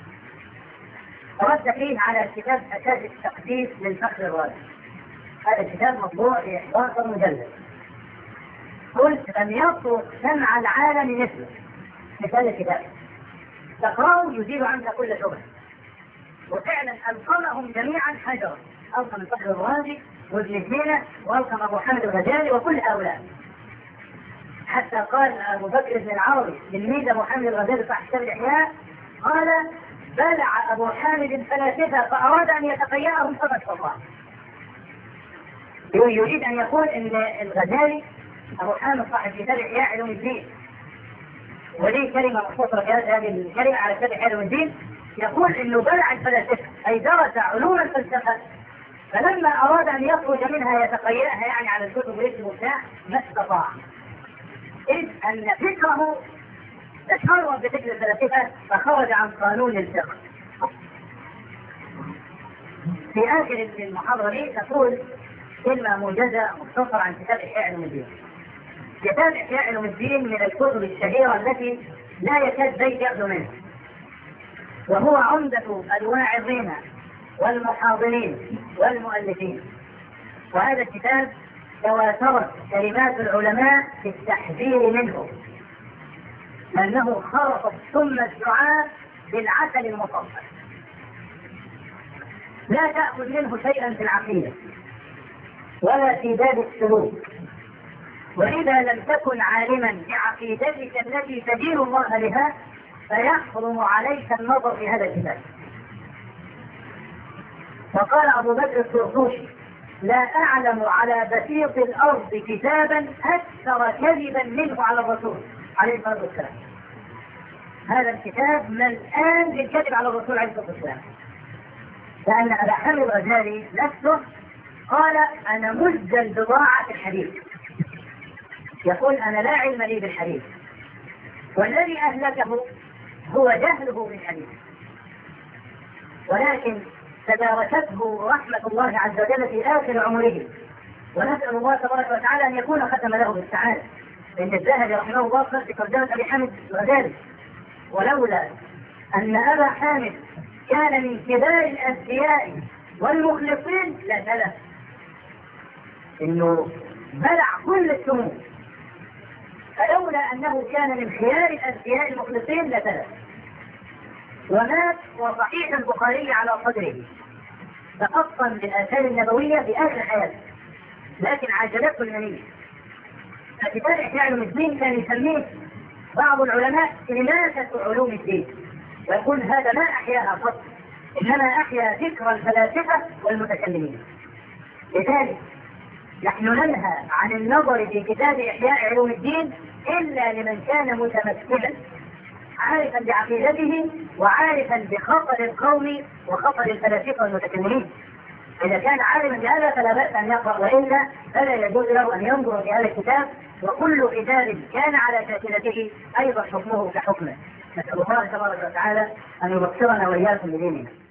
رد فيه على كتاب أساس التقديس للفخر الرازي. هذا الكتاب مطبوع في إحدى عشر مجلد. قلت لم يطرق سمع العالم مثله في هذا الكتاب، تقرأه يزيل عنك كل شبهة. وفعلا ألقمهم جميعا حجرا، ألقم الفخر الرازي وابن سينا وألقم أبو حامد الغزالي وكل هؤلاء، حتى قال أبو بكر بن العربي تلميذ أبو حامد الغزالي صاحب كتاب الإحياء، قال: بلع أبو حامد الفلاسفة فأراد أن يتقيأهم فبت الله. يريد أن يقول أن الغزالي أبو حامد صاحب كتاب إحياء علوم الدين، وليه كلمة مختصرة في هذه الكلمة على كتاب إحياء علوم الدين، يقول إنه بلع الفلاسفة أي درس علوم الفلسفة، فلما أراد أن يخرج منها يتقيأها يعني على الكتب ويكتب بتاع ما استطاع، إذ أن فكره تشرب بفكر الفلاسفة فخرج عن قانون الفقه. في آخر المحاضرة لي تقول كلمة موجزة مختصرة عن كتاب إحياء علوم الدين. كتاب إحياء علوم الدين من الكتب الشهيرة التي لا يكاد بيت يأخذ منها، وهو عمدة الواعظين والمحاضرين والمؤلفين. وهذا الكتاب تواترت كلمات العلماء في التحذير منه، لأنه خرق ثم الدعاء بالعسل المصفى. لا تأخذ منه شيئا في العقيدة ولا في باب السلوك، وإذا لم تكن عالما بعقيدتك التي تدين الله بها فيحرم عليك النظر في هذا الكتاب. وقال أبو بكر الطرطوشي: لا أعلم على بسيط الأرض كتابا أكثر كذبا منه على الرسول عليه الصلاة والسلام. هذا الكتاب ملآن بالكذب على الرسول عليه الصلاة والسلام، لأن أبا حامد الغزالي نفسه قال: أنا مزجل بضاعة الحديث. يقول: أنا لا علم لي بالحديث، والذي أهلكه هو جهله بالحديث، ولكن تداركته رحمة الله عز وجل في آخر عمره، ونسأل الله تبارك وتعالى أن يكون ختم له بالسعادة. لأن الذهبي رحمه الله قال في ترجمة أبي حامد الغزالي: ولولا أن أبا حامد كان من كبار الأذكياء والمخلصين لتلف. إنه بلع كل السموم، فلولا أنه كان من خيار الأذكياء المخلصين لتلف. ومات وصحيح البخاري على صدره تقطن بالآثار النبوية في آخر حياته، لكن عجلته المنية. فكتاب إحياء علوم الدين كان يسميه بعض العلماء كناسة علوم الدين، ويقول: هذا ما أحياها قط، إنما أحيا ذكر الفلاسفة والمتكلمين. لذلك نحن ننهى عن النظر في كتاب إحياء علوم الدين إلا لمن كان متمكنا عارفا بعقيدته وعارفا بخطر القوم وخطر الفلاسفة والمتكلمين. إذا كان عالما بهذا فلا بأس أن يقرأ، وإلا فلا يجوز له أن ينظر في هذا الكتاب، وكل كتاب كان على شاكلته أيضا حكمه كحكمه. نسأل الله تبارك وتعالى أن يبصرنا وإياكم بديننا.